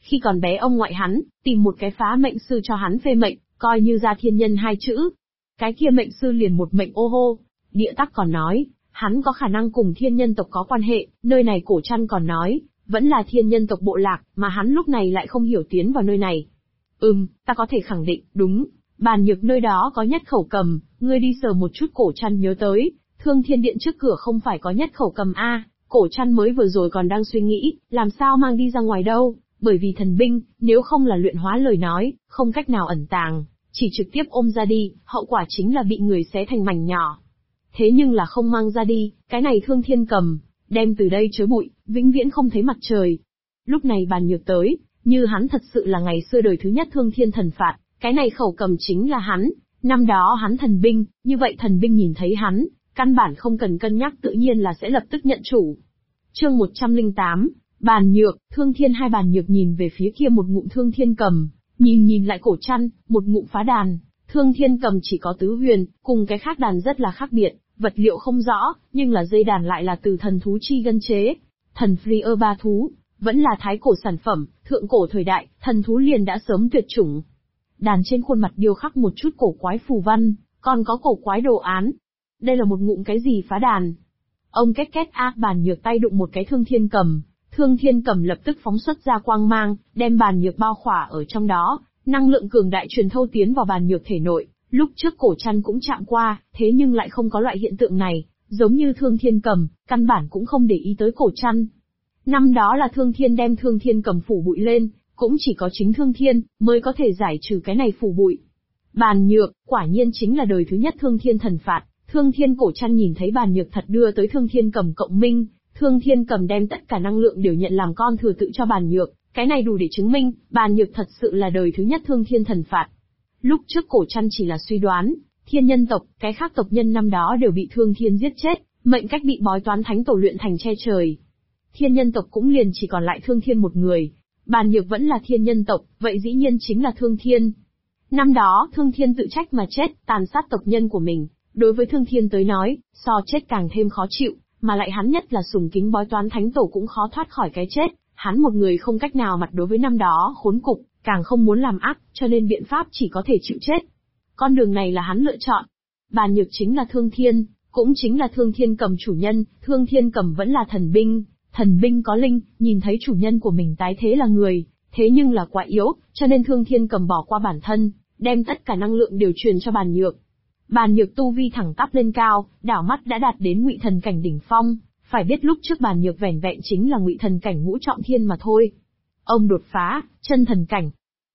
Khi còn bé ông ngoại hắn, tìm một cái phá mệnh sư cho hắn phê mệnh, coi như ra thiên nhân hai chữ. Cái kia mệnh sư liền một mệnh ô hô. Địa tắc còn nói, hắn có khả năng cùng thiên nhân tộc có quan hệ, nơi này cổ trăn còn nói, vẫn là thiên nhân tộc bộ lạc, mà hắn lúc này lại không hiểu tiến vào nơi này. Ta có thể khẳng định, đúng, bàn nhược nơi đó có nhất khẩu cầm, ngươi đi sờ một chút. Cổ trăn nhớ tới, Thương Thiên Điện trước cửa không phải có nhất khẩu cầm a? Cổ trăn mới vừa rồi còn đang suy nghĩ, làm sao mang đi ra ngoài đâu, bởi vì thần binh, nếu không là luyện hóa lời nói, không cách nào ẩn tàng, chỉ trực tiếp ôm ra đi, hậu quả chính là bị người xé thành mảnh nhỏ. Thế nhưng là không mang ra đi, cái này Thương Thiên cầm, đem từ đây chối bụi, vĩnh viễn không thấy mặt trời. Lúc này bàn nhược tới, như hắn thật sự là ngày xưa đời thứ nhất Thương Thiên thần phạt, cái này khẩu cầm chính là hắn, năm đó hắn thần binh, như vậy thần binh nhìn thấy hắn, căn bản không cần cân nhắc tự nhiên là sẽ lập tức nhận chủ. Chương 108, bàn nhược, Thương Thiên. Hai bàn nhược nhìn về phía kia một ngụm Thương Thiên cầm, nhìn lại cổ trăn, một ngụm phá đàn. Thương Thiên cầm chỉ có tứ huyền, cùng cái khác đàn rất là khác biệt, vật liệu không rõ, nhưng là dây đàn lại là từ thần thú chi gân chế. Thần Freer ba thú, vẫn là thái cổ sản phẩm, thượng cổ thời đại, thần thú liền đã sớm tuyệt chủng. Đàn trên khuôn mặt điêu khắc một chút cổ quái phù văn, còn có cổ quái đồ án. Đây là một ngụm cái gì phá đàn? Ông két két bàn nhược tay đụng một cái Thương Thiên cầm lập tức phóng xuất ra quang mang, đem bàn nhược bao khỏa ở trong đó, năng lượng cường đại truyền thâu tiến vào bàn nhược thể nội. Lúc trước cổ trăn cũng chạm qua, thế nhưng lại không có loại hiện tượng này, giống như Thương Thiên cầm, căn bản cũng không để ý tới cổ trăn. Năm đó là Thương Thiên đem Thương Thiên cầm phủ bụi lên, cũng chỉ có chính Thương Thiên mới có thể giải trừ cái này phủ bụi. Bàn nhược, quả nhiên chính là đời thứ nhất Thương Thiên thần phạt. Thương Thiên cổ trăn nhìn thấy bàn nhược thật đưa tới Thương Thiên cầm cộng minh, Thương Thiên cầm đem tất cả năng lượng đều nhận làm con thừa tự cho bàn nhược, cái này đủ để chứng minh, bàn nhược thật sự là đời thứ nhất Thương Thiên thần phạt. Lúc trước cổ trăn chỉ là suy đoán, thiên nhân tộc, cái khác tộc nhân năm đó đều bị Thương Thiên giết chết, mệnh cách bị bói toán thánh tổ luyện thành che trời. Thiên nhân tộc cũng liền chỉ còn lại Thương Thiên một người, bàn nhược vẫn là thiên nhân tộc, vậy dĩ nhiên chính là Thương Thiên. Năm đó, Thương Thiên tự trách mà chết, tàn sát tộc nhân của mình. Đối với Thương Thiên tới nói, so chết càng thêm khó chịu, mà lại hắn nhất là sùng kính bói toán thánh tổ cũng khó thoát khỏi cái chết, hắn một người không cách nào mặt đối với năm đó khốn cục, càng không muốn làm ác, cho nên biện pháp chỉ có thể chịu chết. Con đường này là hắn lựa chọn. Bàn nhược chính là Thương Thiên, cũng chính là Thương Thiên cầm chủ nhân, Thương Thiên cầm vẫn là thần binh có linh, nhìn thấy chủ nhân của mình tái thế là người, thế nhưng là quá yếu, cho nên Thương Thiên cầm bỏ qua bản thân, đem tất cả năng lượng đều truyền cho bàn nhược. Bàn nhược tu vi thẳng tắp lên cao, đảo mắt đã đạt đến ngụy thần cảnh đỉnh phong, phải biết lúc trước bàn nhược vẻn vẹn chính là ngụy thần cảnh ngũ trọng thiên mà thôi. Ông đột phá, chân thần cảnh.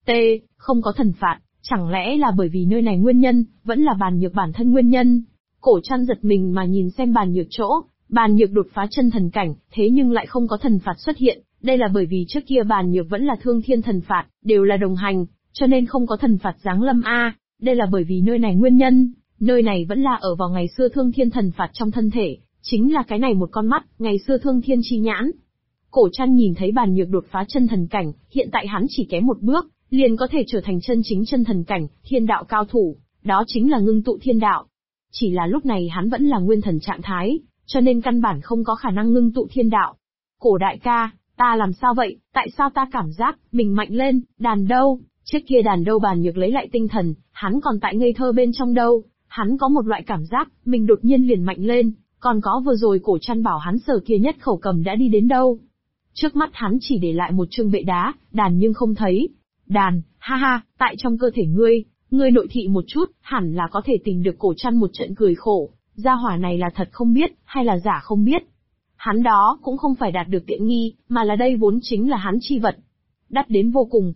Không có thần phạt, chẳng lẽ là bởi vì nơi này nguyên nhân, vẫn là bàn nhược bản thân nguyên nhân. Cổ trăn giật mình mà nhìn xem bàn nhược chỗ, bàn nhược đột phá chân thần cảnh, thế nhưng lại không có thần phạt xuất hiện, đây là bởi vì trước kia bàn nhược vẫn là Thương Thiên thần phạt, đều là đồng hành, cho nên không có thần phạt giáng lâm đây là bởi vì nơi này nguyên nhân. Nơi này vẫn là ở vào ngày xưa Thương Thiên thần phạt trong thân thể, chính là cái này một con mắt, ngày xưa Thương Thiên chi nhãn. Cổ trăn nhìn thấy bàn nhược đột phá chân thần cảnh, hiện tại hắn chỉ kém một bước, liền có thể trở thành chân chính chân thần cảnh, thiên đạo cao thủ, đó chính là ngưng tụ thiên đạo. Chỉ là lúc này hắn vẫn là nguyên thần trạng thái, cho nên căn bản không có khả năng ngưng tụ thiên đạo. Cổ đại ca, ta làm sao vậy, tại sao ta cảm giác, mình mạnh lên, đàn đâu, trước kia đàn đâu. Bàn nhược lấy lại tinh thần, hắn còn tại ngây thơ bên trong đâu. Hắn có một loại cảm giác, mình đột nhiên liền mạnh lên, còn có vừa rồi cổ trăn bảo hắn sở kia nhất khẩu cầm đã đi đến đâu. Trước mắt hắn chỉ để lại một chương bệ đá, đàn nhưng không thấy. Đàn, tại trong cơ thể ngươi nội thị một chút, hẳn là có thể tìm được. Cổ trăn một trận cười khổ, gia hỏa này là thật không biết, hay là giả không biết. Hắn đó cũng không phải đạt được tiện nghi, mà là đây vốn chính là hắn chi vật. Đắt đến vô cùng.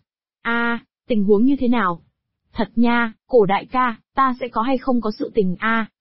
Tình huống như thế nào? Thật nha, cổ đại ca, ta sẽ có hay không có sự tình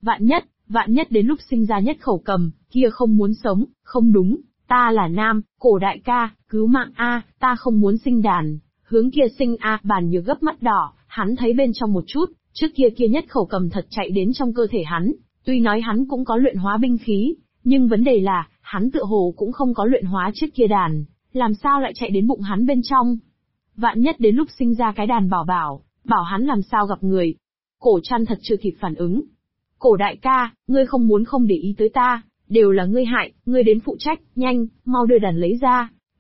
vạn nhất đến lúc sinh ra nhất khẩu cầm, kia không muốn sống, không đúng, ta là nam, cổ đại ca, cứu mạng ta không muốn sinh đàn, hướng kia sinh bàn nhược gấp mắt đỏ, hắn thấy bên trong một chút, trước kia nhất khẩu cầm thật chạy đến trong cơ thể hắn, tuy nói hắn cũng có luyện hóa binh khí, nhưng vấn đề là, hắn tựa hồ cũng không có luyện hóa trước kia đàn, làm sao lại chạy đến bụng hắn bên trong. Vạn nhất đến lúc sinh ra cái đàn bảo hắn làm sao gặp người. Cổ trăn thật chưa kịp phản ứng. Cổ đại ca, ngươi không để ý tới ta, đều là ngươi hại, ngươi đến phụ trách, nhanh, mau đưa đàn lấy ra.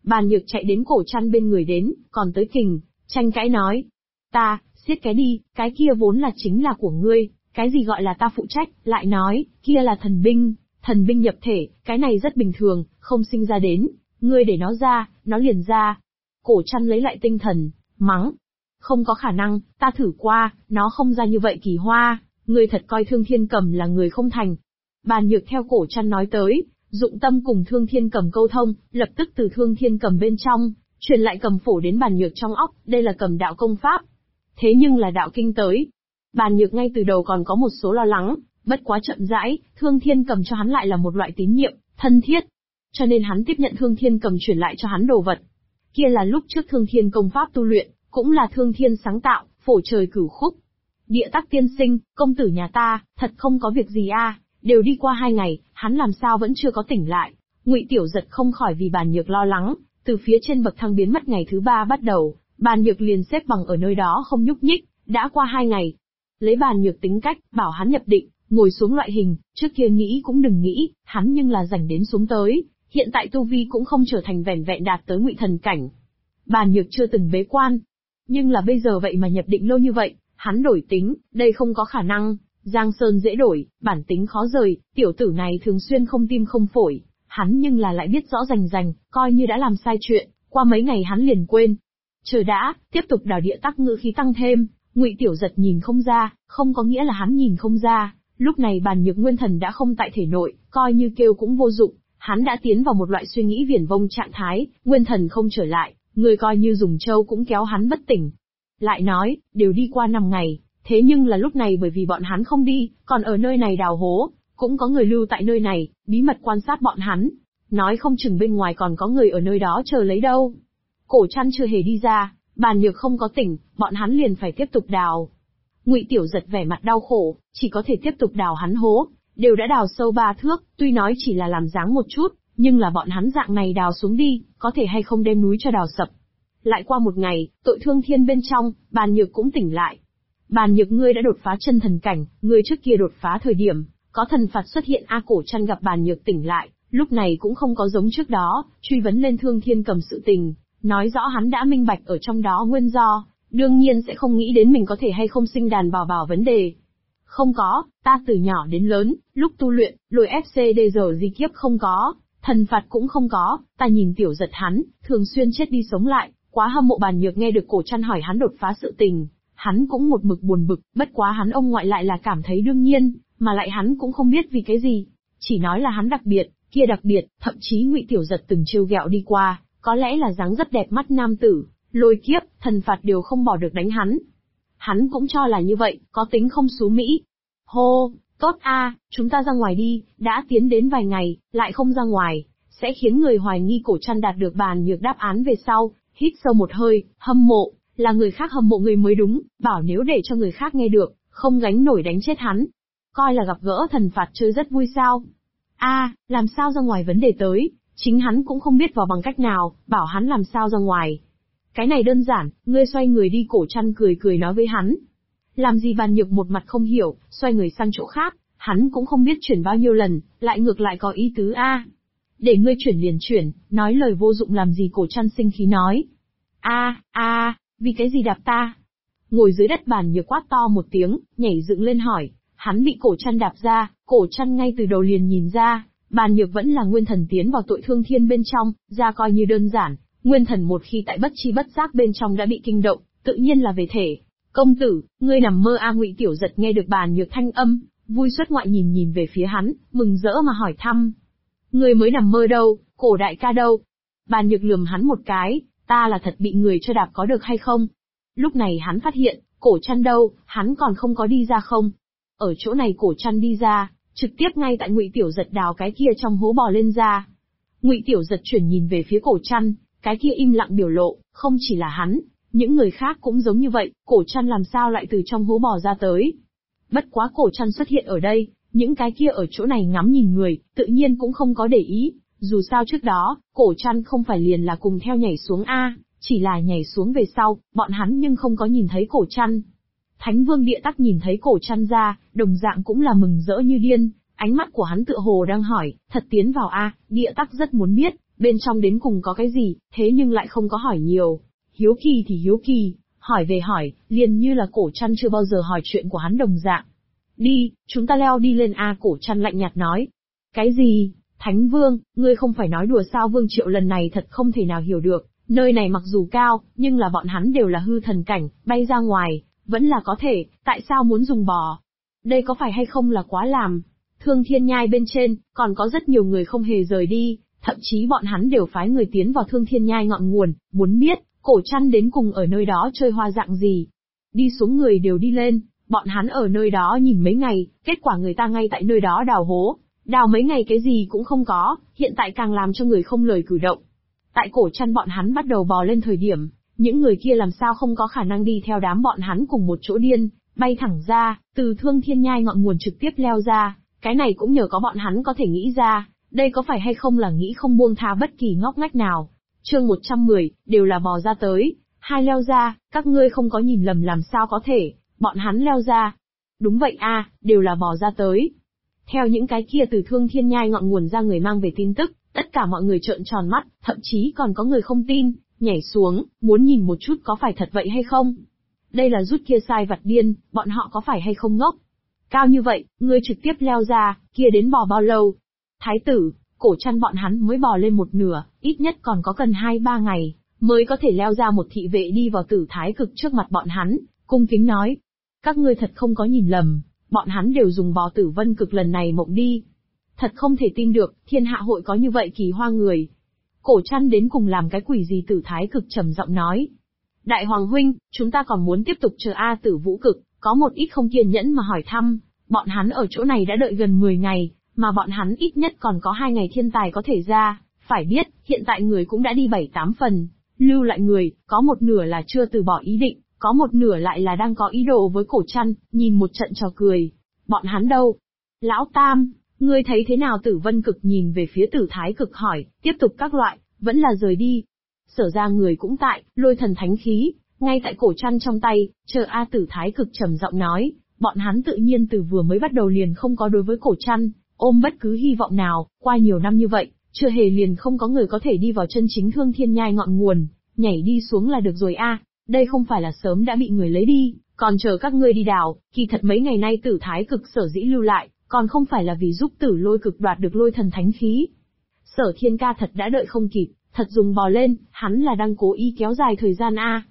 Bàn Nhược chạy đến Cổ Trăn bên người đến, còn tới kình, tranh cãi nói. Siết cái đi, cái kia vốn là chính là của ngươi, cái gì gọi là ta phụ trách, lại nói, kia là thần binh nhập thể, cái này rất bình thường, không sinh ra đến, ngươi để nó ra, nó liền ra. Cổ Trăn lấy lại tinh thần, mắng. Không có khả năng, ta thử qua, nó không ra như vậy kỳ hoa, ngươi thật coi Thương Thiên Cầm là người không thành. Bàn Nhược theo Cổ Trăn nói tới, dụng tâm cùng Thương Thiên Cầm câu thông, lập tức từ Thương Thiên Cầm bên trong, truyền lại cầm phổ đến Bàn Nhược trong óc, đây là cầm đạo công pháp. Thế nhưng là đạo kinh tới. Bàn Nhược ngay từ đầu còn có một số lo lắng, bất quá chậm rãi, Thương Thiên Cầm cho hắn lại là một loại tín nhiệm, thân thiết. Cho nên hắn tiếp nhận Thương Thiên Cầm chuyển lại cho hắn đồ vật. Kia là lúc trước Thương Thiên công pháp tu luyện, cũng là Thương Thiên sáng tạo, phổ trời cửu khúc. Địa Tắc tiên sinh, công tử nhà ta, thật không có việc gì a, đều đi qua 2 ngày, hắn làm sao vẫn chưa có tỉnh lại. Ngụy Tiểu Giật không khỏi vì Bàn Nhược lo lắng, từ phía trên bậc thang biến mất ngày thứ 3 bắt đầu, Bàn Nhược liền xếp bằng ở nơi đó không nhúc nhích, đã qua 2 ngày. Lấy Bàn Nhược tính cách, bảo hắn nhập định, ngồi xuống loại hình, trước kia nghĩ cũng đừng nghĩ, hắn nhưng là rảnh đến xuống tới, hiện tại tu vi cũng không trở thành vẻn vẹn đạt tới Ngụy thần cảnh. Bàn Nhược chưa từng bế quan, nhưng là bây giờ vậy mà nhập định lâu như vậy, hắn đổi tính, đây không có khả năng. Giang Sơn dễ đổi, bản tính khó rời, tiểu tử này thường xuyên không tim không phổi, hắn nhưng là lại biết rõ rành rành, coi như đã làm sai chuyện, qua mấy ngày hắn liền quên. Chờ đã, tiếp tục đào địa tắc ngữ khí tăng thêm, Ngụy Tiểu Giật nhìn không ra, không có nghĩa là hắn nhìn không ra, lúc này Bàn Nhược nguyên thần đã không tại thể nội, coi như kêu cũng vô dụng, hắn đã tiến vào một loại suy nghĩ viển vông trạng thái, nguyên thần không trở lại, người coi như dùng châu cũng kéo hắn bất tỉnh. Lại nói, đều đi qua 5 ngày. Thế nhưng là lúc này bởi vì bọn hắn không đi, còn ở nơi này đào hố, cũng có người lưu tại nơi này, bí mật quan sát bọn hắn. Nói không chừng bên ngoài còn có người ở nơi đó chờ lấy đâu. Cổ Trăn chưa hề đi ra, Bàn Nhược không có tỉnh, bọn hắn liền phải tiếp tục đào. Ngụy Tiểu Giật vẻ mặt đau khổ, chỉ có thể tiếp tục đào hắn hố, đều đã đào sâu 3 thước, tuy nói chỉ là làm dáng một chút, nhưng là bọn hắn dạng này đào xuống đi, có thể hay không đem núi cho đào sập. Lại qua 1 ngày, tội thương thiên bên trong, Bàn Nhược cũng tỉnh lại. Bàn Nhược ngươi đã đột phá chân thần cảnh, ngươi trước kia đột phá thời điểm, có thần phạt xuất hiện. Cổ Trăn gặp Bàn Nhược tỉnh lại, lúc này cũng không có giống trước đó, truy vấn lên Thương Thiên Cầm sự tình, nói rõ hắn đã minh bạch ở trong đó nguyên do, đương nhiên sẽ không nghĩ đến mình có thể hay không sinh đàn bảo bảo vấn đề. Không có, ta từ nhỏ đến lớn, lúc tu luyện, lôi FCD giờ di kiếp không có, thần phạt cũng không có, ta nhìn Tiểu Giật hắn, thường xuyên chết đi sống lại, quá hâm mộ. Bàn Nhược nghe được Cổ Trăn hỏi hắn đột phá sự tình. Hắn cũng một mực buồn bực, bất quá hắn ông ngoại lại là cảm thấy đương nhiên, mà lại hắn cũng không biết vì cái gì. Chỉ nói là hắn đặc biệt, kia đặc biệt, thậm chí Ngụy Tiểu Giật từng trêu ghẹo đi qua, có lẽ là dáng rất đẹp mắt nam tử, lôi kiếp, thần phạt đều không bỏ được đánh hắn. Hắn cũng cho là như vậy, có tính không xú Mỹ. Hô, tốt chúng ta ra ngoài đi, đã tiến đến vài ngày, lại không ra ngoài, sẽ khiến người hoài nghi. Cổ Trăn đạt được Bàn Nhược đáp án về sau, hít sâu một hơi, hâm mộ. Là người khác hâm mộ người mới đúng, bảo nếu để cho người khác nghe được, không gánh nổi đánh chết hắn. Coi là gặp gỡ thần phạt chơi rất vui sao. Làm sao ra ngoài vấn đề tới, chính hắn cũng không biết vào bằng cách nào, bảo hắn làm sao ra ngoài. Cái này đơn giản, ngươi xoay người đi. Cổ Trăn cười cười nói với hắn. Làm gì? Bàn Nhược một mặt không hiểu, xoay người sang chỗ khác, hắn cũng không biết chuyển bao nhiêu lần, lại ngược lại có ý tứ để ngươi chuyển liền chuyển, nói lời vô dụng làm gì? Cổ Trăn sinh khí nói. Vì cái gì đạp ta? Ngồi dưới đất Bàn Nhược quát to một tiếng, nhảy dựng lên hỏi. Hắn bị Cổ Trăn đạp ra, Cổ Trăn ngay từ đầu liền nhìn ra, Bàn Nhược vẫn là nguyên thần tiến vào tội thương thiên bên trong, ra coi như đơn giản, nguyên thần một khi tại bất chi bất giác bên trong đã bị kinh động, tự nhiên là về thể. Công tử, ngươi nằm mơ Ngụy Tiểu Giật nghe được Bàn Nhược thanh âm, vui xuất ngoại nhìn về phía hắn, mừng rỡ mà hỏi thăm. Ngươi mới nằm mơ đâu, Cổ đại ca đâu? Bàn Nhược lườm hắn một cái. Ta là thật bị người cho đạp có được hay không? Lúc này hắn phát hiện, Cổ Trăn đâu, hắn còn không có đi ra không? Ở chỗ này Cổ Trăn đi ra, trực tiếp ngay tại Ngụy Tiểu Giật đào cái kia trong hố bò lên ra. Ngụy Tiểu Giật chuyển nhìn về phía Cổ Trăn, cái kia im lặng biểu lộ, không chỉ là hắn, những người khác cũng giống như vậy, Cổ Trăn làm sao lại từ trong hố bò ra tới? Bất quá Cổ Trăn xuất hiện ở đây, những cái kia ở chỗ này ngắm nhìn người, tự nhiên cũng không có để ý. Dù sao trước đó, Cổ Trăn không phải liền là cùng theo nhảy xuống chỉ là nhảy xuống về sau, bọn hắn nhưng không có nhìn thấy Cổ Trăn. Thánh Vương Địa Tắc nhìn thấy Cổ Trăn ra, đồng dạng cũng là mừng rỡ như điên, ánh mắt của hắn tựa hồ đang hỏi, thật tiến vào Địa Tắc rất muốn biết, bên trong đến cùng có cái gì, thế nhưng lại không có hỏi nhiều. Hiếu kỳ thì hiếu kỳ, hỏi về hỏi, liền như là Cổ Trăn chưa bao giờ hỏi chuyện của hắn đồng dạng. Đi, chúng ta leo đi lên a. Cổ Trăn lạnh nhạt nói. Cái gì? Thánh Vương, ngươi không phải nói đùa sao? Vương Triệu lần này thật không thể nào hiểu được, nơi này mặc dù cao, nhưng là bọn hắn đều là hư thần cảnh, bay ra ngoài, vẫn là có thể, tại sao muốn dùng bò? Đây có phải hay không là quá làm? Thương Thiên Nhai bên trên, còn có rất nhiều người không hề rời đi, thậm chí bọn hắn đều phái người tiến vào Thương Thiên Nhai ngọn nguồn, muốn biết, Cổ Trăn đến cùng ở nơi đó chơi hoa dạng gì. Đi xuống người đều đi lên, bọn hắn ở nơi đó nhìn mấy ngày, kết quả người ta ngay tại nơi đó đào hố. Đào mấy ngày cái gì cũng không có, hiện tại càng làm cho người không lời cử động. Tại Cổ Trăn bọn hắn bắt đầu bò lên thời điểm, những người kia làm sao không có khả năng đi theo đám bọn hắn cùng một chỗ điên, bay thẳng ra, từ Thương Thiên Nhai ngọn nguồn trực tiếp leo ra, cái này cũng nhờ có bọn hắn có thể nghĩ ra, đây có phải hay không là nghĩ không buông tha bất kỳ ngóc ngách nào. Chương 110, đều là bò ra tới, hai leo ra, các ngươi không có nhìn lầm làm sao có thể, bọn hắn leo ra. Đúng vậy a, đều là bò ra tới. Theo những cái kia từ Thương Thiên Nhai ngọn nguồn ra người mang về tin tức, tất cả mọi người trợn tròn mắt, thậm chí còn có người không tin, nhảy xuống, muốn nhìn một chút có phải thật vậy hay không. Đây là rút kia sai vặt điên, bọn họ có phải hay không ngốc? Cao như vậy, ngươi trực tiếp leo ra, kia đến bò bao lâu? Thái tử, Cổ Trăn bọn hắn mới bò lên một nửa, ít nhất còn có cần 2-3 ngày, mới có thể leo ra. Một thị vệ đi vào Tử Thái Cực trước mặt bọn hắn, cung kính nói. Các ngươi thật không có nhìn lầm, bọn hắn đều dùng bò Tử Vân Cực lần này mộng đi. Thật không thể tin được, thiên hạ hội có như vậy kỳ hoa người. Cổ Trăn đến cùng làm cái quỷ gì? Tử Thái Cực trầm giọng nói. Đại Hoàng huynh, chúng ta còn muốn tiếp tục chờ a. Tử Vũ Cực, có một ít không kiên nhẫn mà hỏi thăm, bọn hắn ở chỗ này đã đợi gần 10 ngày, mà bọn hắn ít nhất còn có 2 ngày thiên tài có thể ra, phải biết, hiện tại người cũng đã đi 7-8 phần, lưu lại người, có một nửa là chưa từ bỏ ý định, có một nửa lại là đang có ý đồ với Cổ Trăn, nhìn một trận trò cười. Bọn hắn đâu? Lão Tam, ngươi thấy thế nào? Tử Vân Cực nhìn về phía Tử Thái Cực hỏi, tiếp tục các loại, vẫn là rời đi. Sở ra người cũng tại, lôi thần thánh khí, ngay tại Cổ Trăn trong tay, chờ a. Tử Thái Cực trầm giọng nói, bọn hắn tự nhiên từ vừa mới bắt đầu liền không có đối với Cổ Trăn ôm bất cứ hy vọng nào, qua nhiều năm như vậy, chưa hề liền không có người có thể đi vào chân chính Thương Thiên Nhai ngọn nguồn, nhảy đi xuống là được rồi a. Đây không phải là sớm đã bị người lấy đi, còn chờ các ngươi đi đào. Kỳ thật mấy ngày nay Tử Thái Cực sở dĩ lưu lại, còn không phải là vì giúp Tử Lôi Cực đoạt được lôi thần thánh khí. Sở Thiên ca thật đã đợi không kịp, thật dùng bò lên, hắn là đang cố ý kéo dài thời gian a.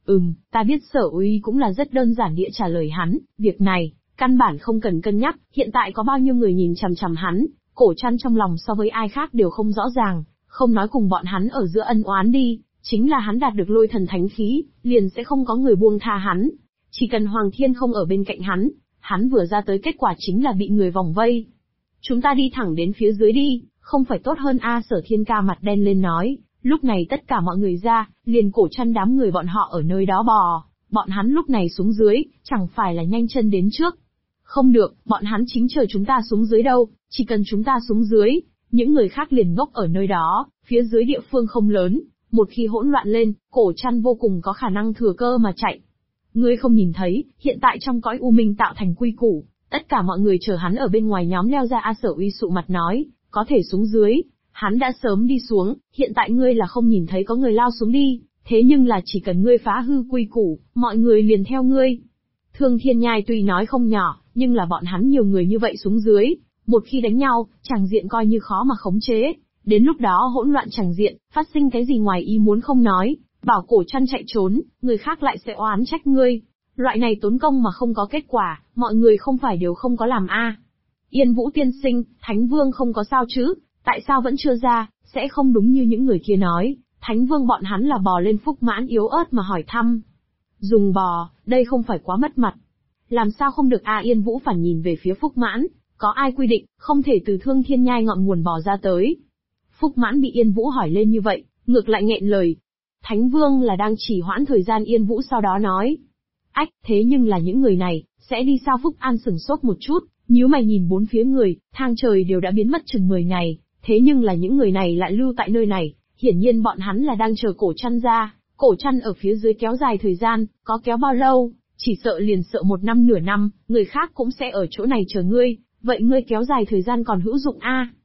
Ta biết. Sở Uy cũng là rất đơn giản địa trả lời hắn, việc này, căn bản không cần cân nhắc, hiện tại có bao nhiêu người nhìn chằm chằm hắn, Cổ Trăn trong lòng so với ai khác đều không rõ ràng, không nói cùng bọn hắn ở giữa ân oán đi, chính là hắn đạt được lôi thần thánh khí, liền sẽ không có người buông tha hắn. Chỉ cần Hoàng Thiên không ở bên cạnh hắn vừa ra tới kết quả chính là bị người vòng vây. Chúng ta đi thẳng đến phía dưới đi, không phải tốt hơn a. Sở Thiên ca mặt đen lên nói. Lúc này tất cả mọi người ra, liền Cổ Trăn đám người bọn họ ở nơi đó bò, bọn hắn lúc này xuống dưới, chẳng phải là nhanh chân đến trước. Không được, bọn hắn chính chờ chúng ta xuống dưới đâu, chỉ cần chúng ta xuống dưới, những người khác liền ngốc ở nơi đó, phía dưới địa phương không lớn, một khi hỗn loạn lên, Cổ Trăn vô cùng có khả năng thừa cơ mà chạy. Ngươi không nhìn thấy, hiện tại trong cõi u minh tạo thành quy củ, tất cả mọi người chờ hắn ở bên ngoài nhóm leo ra. A. Sở Uy sụ mặt nói, có thể xuống dưới. Hắn đã sớm đi xuống, hiện tại ngươi là không nhìn thấy có người lao xuống đi, thế nhưng là chỉ cần ngươi phá hư quy củ, mọi người liền theo ngươi. Thương Thiên Nhai tuy nói không nhỏ, nhưng là bọn hắn nhiều người như vậy xuống dưới, một khi đánh nhau, chàng diện coi như khó mà khống chế, đến lúc đó hỗn loạn chàng diện, phát sinh cái gì ngoài ý muốn không nói, bảo Cổ Trăn chạy trốn, người khác lại sẽ oán trách ngươi. Loại này tốn công mà không có kết quả, mọi người không phải đều không có làm a. Yên Vũ tiên sinh, Thánh Vương không có sao chứ? Tại sao vẫn chưa ra? Sẽ không đúng như những người kia nói, Thánh Vương bọn hắn là bò lên Phúc Mãn yếu ớt mà hỏi thăm. Dùng bò, đây không phải quá mất mặt. Làm sao không được a? Yên Vũ phản nhìn về phía Phúc Mãn, có ai quy định, không thể từ Thương Thiên Nhai ngọn nguồn bò ra tới? Phúc Mãn bị Yên Vũ hỏi lên như vậy, ngược lại nghẹn lời. Thánh Vương là đang trì hoãn thời gian. Yên Vũ sau đó nói. Ách, thế nhưng là những người này, sẽ đi sao? Phúc An sửng sốt một chút, nhíu mày nhìn bốn phía người, thang trời đều đã biến mất chừng 10 ngày. Thế nhưng là những người này lại lưu tại nơi này, hiển nhiên bọn hắn là đang chờ Cổ Trăn ra. Cổ Trăn ở phía dưới kéo dài thời gian, có kéo bao lâu, chỉ sợ liền sợ 1 năm nửa năm, người khác cũng sẽ ở chỗ này chờ ngươi, vậy ngươi kéo dài thời gian còn hữu dụng a?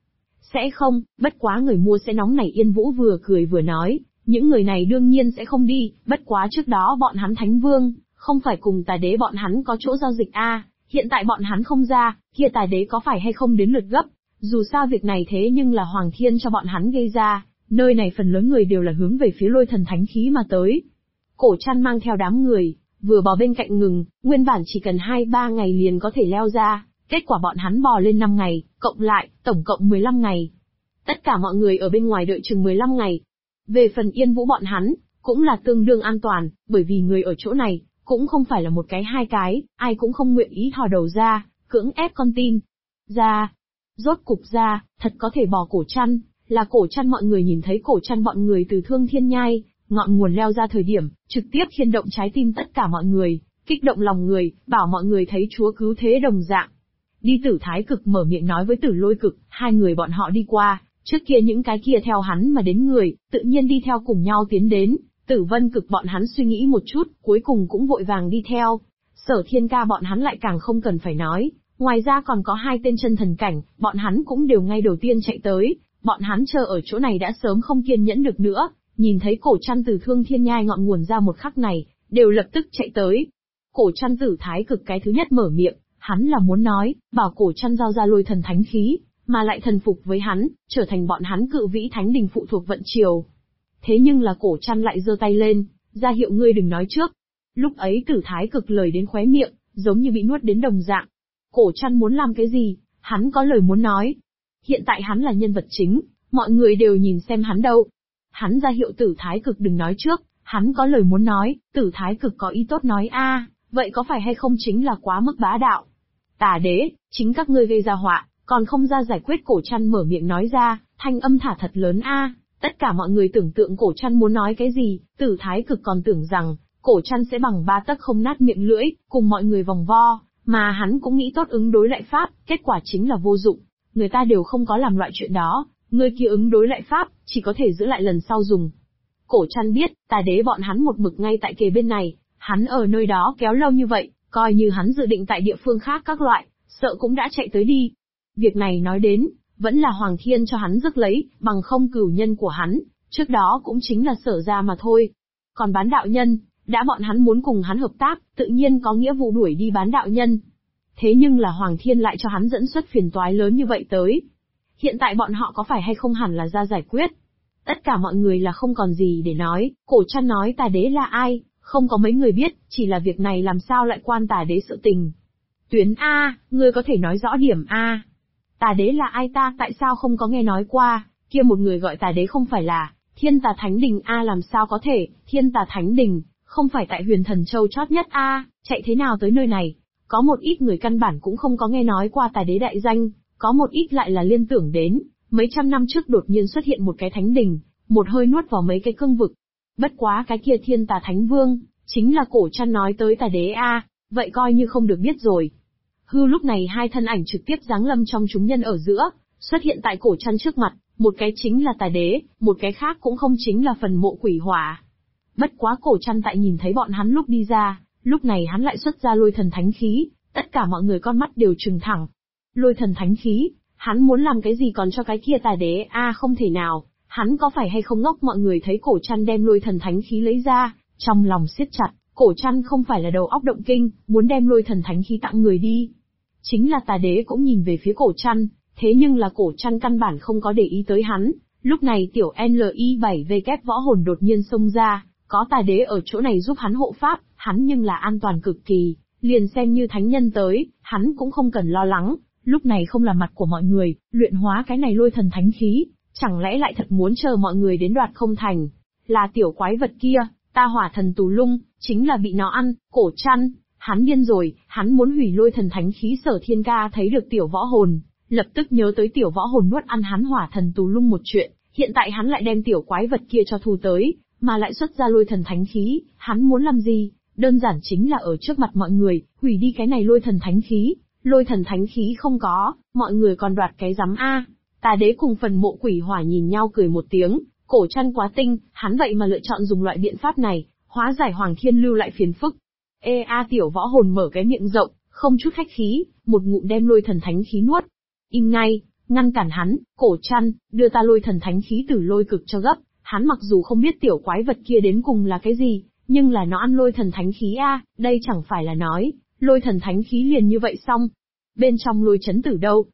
Sẽ không, bất quá người mua sẽ nóng nảy. Yên Vũ vừa cười vừa nói, những người này đương nhiên sẽ không đi, bất quá trước đó bọn hắn Thánh Vương, không phải cùng Tà Đế bọn hắn có chỗ giao dịch hiện tại bọn hắn không ra, kia Tà Đế có phải hay không đến lượt gấp, dù sao việc này thế nhưng là Hoàng Thiên cho bọn hắn gây ra, nơi này phần lớn người đều là hướng về phía lôi thần thánh khí mà tới. Cổ Trăn mang theo đám người, vừa bò bên cạnh ngừng, nguyên bản chỉ cần 2-3 ngày liền có thể leo ra, kết quả bọn hắn bò lên 5 ngày, cộng lại, tổng cộng 15 ngày. Tất cả mọi người ở bên ngoài đợi chừng 15 ngày. Về phần Yên Vũ bọn hắn, cũng là tương đương an toàn, bởi vì người ở chỗ này, cũng không phải là một cái hai cái, ai cũng không nguyện ý thò đầu ra, cưỡng ép con tin. Ra. Rốt cục ra, thật có thể bò Cổ Trăn, là Cổ Trăn. Mọi người nhìn thấy Cổ Trăn bọn người từ Thương Thiên Nhai, ngọn nguồn leo ra thời điểm, trực tiếp khiên động trái tim tất cả mọi người, kích động lòng người, bảo mọi người thấy Chúa cứu thế đồng dạng. Đi Tử Thái Cực mở miệng nói với Tử Lôi Cực, hai người bọn họ đi qua, trước kia những cái kia theo hắn mà đến người, tự nhiên đi theo cùng nhau tiến đến. Tử Vân Cực bọn hắn suy nghĩ một chút, cuối cùng cũng vội vàng đi theo. Sở Thiên Ca bọn hắn lại càng không cần phải nói, ngoài ra còn có 2 tên chân thần cảnh, bọn hắn cũng đều ngay đầu tiên chạy tới. Bọn hắn chờ ở chỗ này đã sớm không kiên nhẫn được nữa, nhìn thấy Cổ Trăn từ Thương Thiên Nhai ngọn nguồn ra một khắc này, đều lập tức chạy tới. Cổ Trăn Tử Thái Cực cái thứ nhất mở miệng, hắn là muốn nói, bảo Cổ Trăn giao ra lôi thần thánh khí, mà lại thần phục với hắn, trở thành bọn hắn Cự Vĩ Thánh Đình phụ thuộc vận triều. Thế nhưng là Cổ Trăn lại giơ tay lên, ra hiệu ngươi đừng nói trước. Lúc ấy Tử Thái Cực lời đến khóe miệng, giống như bị nuốt đến đồng dạng. Cổ Trăn muốn làm cái gì, hắn có lời muốn nói. Hiện tại hắn là nhân vật chính, mọi người đều nhìn xem hắn đâu. Hắn ra hiệu Tử Thái Cực đừng nói trước, hắn có lời muốn nói. Tử Thái Cực có ý tốt nói vậy có phải hay không chính là quá mức bá đạo. Tà Đế, chính các ngươi gây ra họa, còn không ra giải quyết. Cổ Trăn mở miệng nói ra, thanh âm thả thật lớn Tất cả mọi người tưởng tượng Cổ Trăn muốn nói cái gì, Tử Thái Cực còn tưởng rằng, Cổ Trăn sẽ bằng 3 tấc không nát miệng lưỡi, cùng mọi người vòng vo, mà hắn cũng nghĩ tốt ứng đối lại pháp, kết quả chính là vô dụng. Người ta đều không có làm loại chuyện đó, người kia ứng đối lại pháp, chỉ có thể giữ lại lần sau dùng. Cổ Trăn biết, Tà Đế bọn hắn một mực ngay tại kề bên này, hắn ở nơi đó kéo lâu như vậy, coi như hắn dự định tại địa phương khác các loại, sợ cũng đã chạy tới đi. Việc này nói đến, vẫn là Hoàng Thiên cho hắn rước lấy, bằng không cửu nhân của hắn, trước đó cũng chính là Sở gia mà thôi. Còn Bán đạo nhân, đã bọn hắn muốn cùng hắn hợp tác, tự nhiên có nghĩa vụ đuổi đi Bán đạo nhân. Thế nhưng là Hoàng Thiên lại cho hắn dẫn xuất phiền toái lớn như vậy tới. Hiện tại bọn họ có phải hay không hẳn là ra giải quyết. Tất cả mọi người là không còn gì để nói, Cổ Trăn nói Tà Đế là ai, không có mấy người biết, chỉ là việc này làm sao lại quan Tà Đế sự tình. Tuyến ngươi có thể nói rõ điểm Tà Đế là ai ta tại sao không có nghe nói qua, kia một người gọi Tà Đế không phải là Thiên Tà Thánh Đình làm sao có thể, Thiên Tà Thánh Đình, không phải tại Huyền Thần Châu chót nhất chạy thế nào tới nơi này. Có một ít người căn bản cũng không có nghe nói qua Tà Đế đại danh, có một ít lại là liên tưởng đến, mấy trăm năm trước đột nhiên xuất hiện một cái thánh đình, một hơi nuốt vào mấy cái cương vực. Bất quá cái kia Thiên Tà Thánh Vương, chính là Cổ Trăn nói tới Tà Đế vậy coi như không được biết rồi. Hư lúc này 2 thân ảnh trực tiếp giáng lâm trong chúng nhân ở giữa, xuất hiện tại Cổ Trăn trước mặt, một cái chính là Tà Đế, một cái khác cũng không chính là phần mộ quỷ hỏa. Bất quá Cổ Trăn tại nhìn thấy bọn hắn lúc đi ra, lúc này hắn lại xuất ra lôi thần thánh khí, tất cả mọi người con mắt đều trừng thẳng. Lôi thần thánh khí, hắn muốn làm cái gì còn cho cái kia Tà Đế không thể nào, hắn có phải hay không ngốc. Mọi người thấy Cổ Trăn đem lôi thần thánh khí lấy ra, trong lòng siết chặt, Cổ Trăn không phải là đầu óc động kinh, muốn đem lôi thần thánh khí tặng người đi. Chính là Tà Đế cũng nhìn về phía Cổ Trăn, thế nhưng là Cổ Trăn căn bản không có để ý tới hắn. Lúc này tiểu LI7V võ hồn đột nhiên xông ra, có Tà Đế ở chỗ này giúp hắn hộ pháp, hắn nhưng là an toàn cực kỳ, liền xem như thánh nhân tới, hắn cũng không cần lo lắng. Lúc này không là mặt của mọi người, luyện hóa cái này lôi thần thánh khí, chẳng lẽ lại thật muốn chờ mọi người đến đoạt không thành. Là tiểu quái vật kia, Ta Hỏa Thần Tù Lung, chính là bị nó ăn. Cổ Trăn, hắn điên rồi, hắn muốn hủy lôi thần thánh khí. Sở Thiên Ca thấy được tiểu võ hồn, lập tức nhớ tới tiểu võ hồn nuốt ăn hắn Hỏa Thần Tù Lung một chuyện, hiện tại hắn lại đem tiểu quái vật kia cho thu tới, mà lại xuất ra lôi thần thánh khí, hắn muốn làm gì? Đơn giản chính là ở trước mặt mọi người, hủy đi cái này lôi thần thánh khí. Lôi thần thánh khí không có, mọi người còn đoạt cái rắm Tà Đế cùng phần mộ quỷ hỏa nhìn nhau cười một tiếng, Cổ Trăn quá tinh, hắn vậy mà lựa chọn dùng loại biện pháp này, hóa giải Hoàng Thiên lưu lại phiền phức. Tiểu võ hồn mở cái miệng rộng, không chút khách khí, một ngụm đem lôi thần thánh khí nuốt. Im ngay, ngăn cản hắn, cổ trăn, đưa ta lôi thần thánh khí tử lôi cực cho gấp. Hắn mặc dù không biết tiểu quái vật kia đến cùng là cái gì, nhưng là nó ăn lôi thần thánh khí a, đây chẳng phải là nói, lôi thần thánh khí liền như vậy xong. Bên trong lôi chấn tử đâu?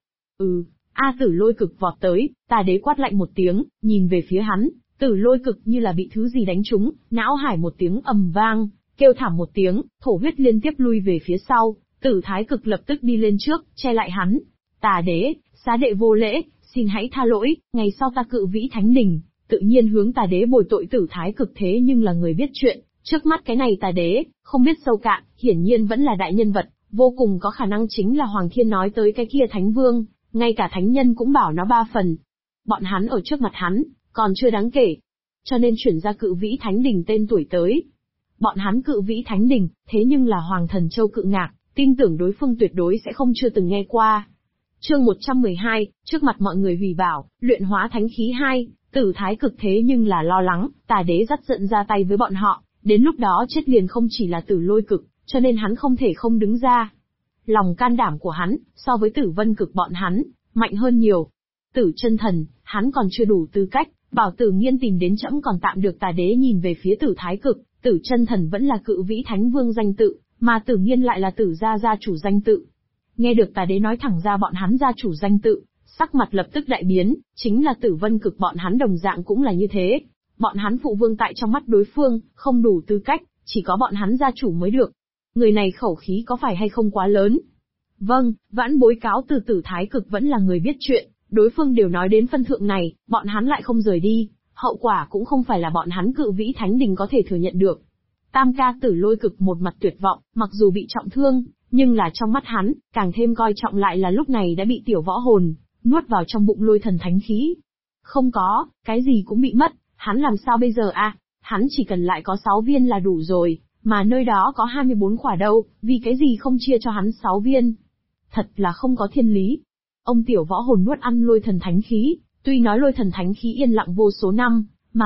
Tử lôi cực vọt tới, Tà Đế quát lạnh một tiếng, nhìn về phía hắn, tử lôi cực như là bị thứ gì đánh trúng, não hải một tiếng ầm vang, kêu thảm một tiếng, thổ huyết liên tiếp lui về phía sau, Tử Thái Cực lập tức đi lên trước, che lại hắn. Tà Đế, xá đệ vô lễ, xin hãy tha lỗi, ngày sau ta cự vĩ thánh đình, tự nhiên hướng Tà Đế bồi tội. Tử Thái Cực thế nhưng là người biết chuyện, trước mắt cái này Tà Đế, không biết sâu cạn, hiển nhiên vẫn là đại nhân vật, vô cùng có khả năng chính là Hoàng Thiên nói tới cái kia Thánh Vương, ngay cả thánh nhân cũng bảo nó 3 phần. Bọn hắn ở trước mặt hắn, còn chưa đáng kể. Cho nên chuyển ra cự vĩ thánh đình tên tuổi tới. Bọn hắn cự vĩ thánh đình, thế nhưng là Hoàng Thần Châu Cự Ngạc, tin tưởng đối phương tuyệt đối sẽ không chưa từng nghe qua. Chương 112, trước mặt mọi người hủy bảo, luyện hóa thánh khí 2, Tử Thái Cực thế nhưng là lo lắng, Tà Đế dắt giận ra tay với bọn họ, đến lúc đó chết liền không chỉ là Tử Lôi Cực, cho nên hắn không thể không đứng ra. Lòng can đảm của hắn, so với Tử Vân Cực bọn hắn, mạnh hơn nhiều. Tử Chân Thần, hắn còn chưa đủ tư cách, bảo Tử Nghiên tìm đến trẫm còn tạm được. Tà Đế nhìn về phía Tử Thái Cực, Tử Chân Thần vẫn là cự vĩ thánh vương danh tự, mà Tử Nghiên lại là Tử gia gia chủ danh tự. Nghe được Tà Đế nói thẳng ra bọn hắn gia chủ danh tự, sắc mặt lập tức đại biến, chính là Tử Vân Cực bọn hắn đồng dạng cũng là như thế. Bọn hắn phụ vương tại trong mắt đối phương, không đủ tư cách, chỉ có bọn hắn gia chủ mới được. Người này khẩu khí có phải hay không quá lớn? Vâng, vãn bối cáo từ. Tử Thái Cực vẫn là người biết chuyện, đối phương đều nói đến phân thượng này, bọn hắn lại không rời đi, hậu quả cũng không phải là bọn hắn cự vĩ thánh đình có thể thừa nhận được. Tam ca Tử Lôi Cực một mặt tuyệt vọng, mặc dù bị trọng thương, nhưng là trong mắt hắn, càng thêm coi trọng lại là lúc này đã bị tiểu võ hồn nuốt vào trong bụng lôi thần thánh khí. Không có, cái gì cũng bị mất, hắn làm sao bây giờ a? Hắn chỉ cần lại có 6 viên là đủ rồi, mà nơi đó có 24 quả đâu, vì cái gì không chia cho hắn 6 viên? Thật là không có thiên lý. Ông tiểu võ hồn nuốt ăn lôi thần thánh khí, tuy nói lôi thần thánh khí yên lặng vô số năm,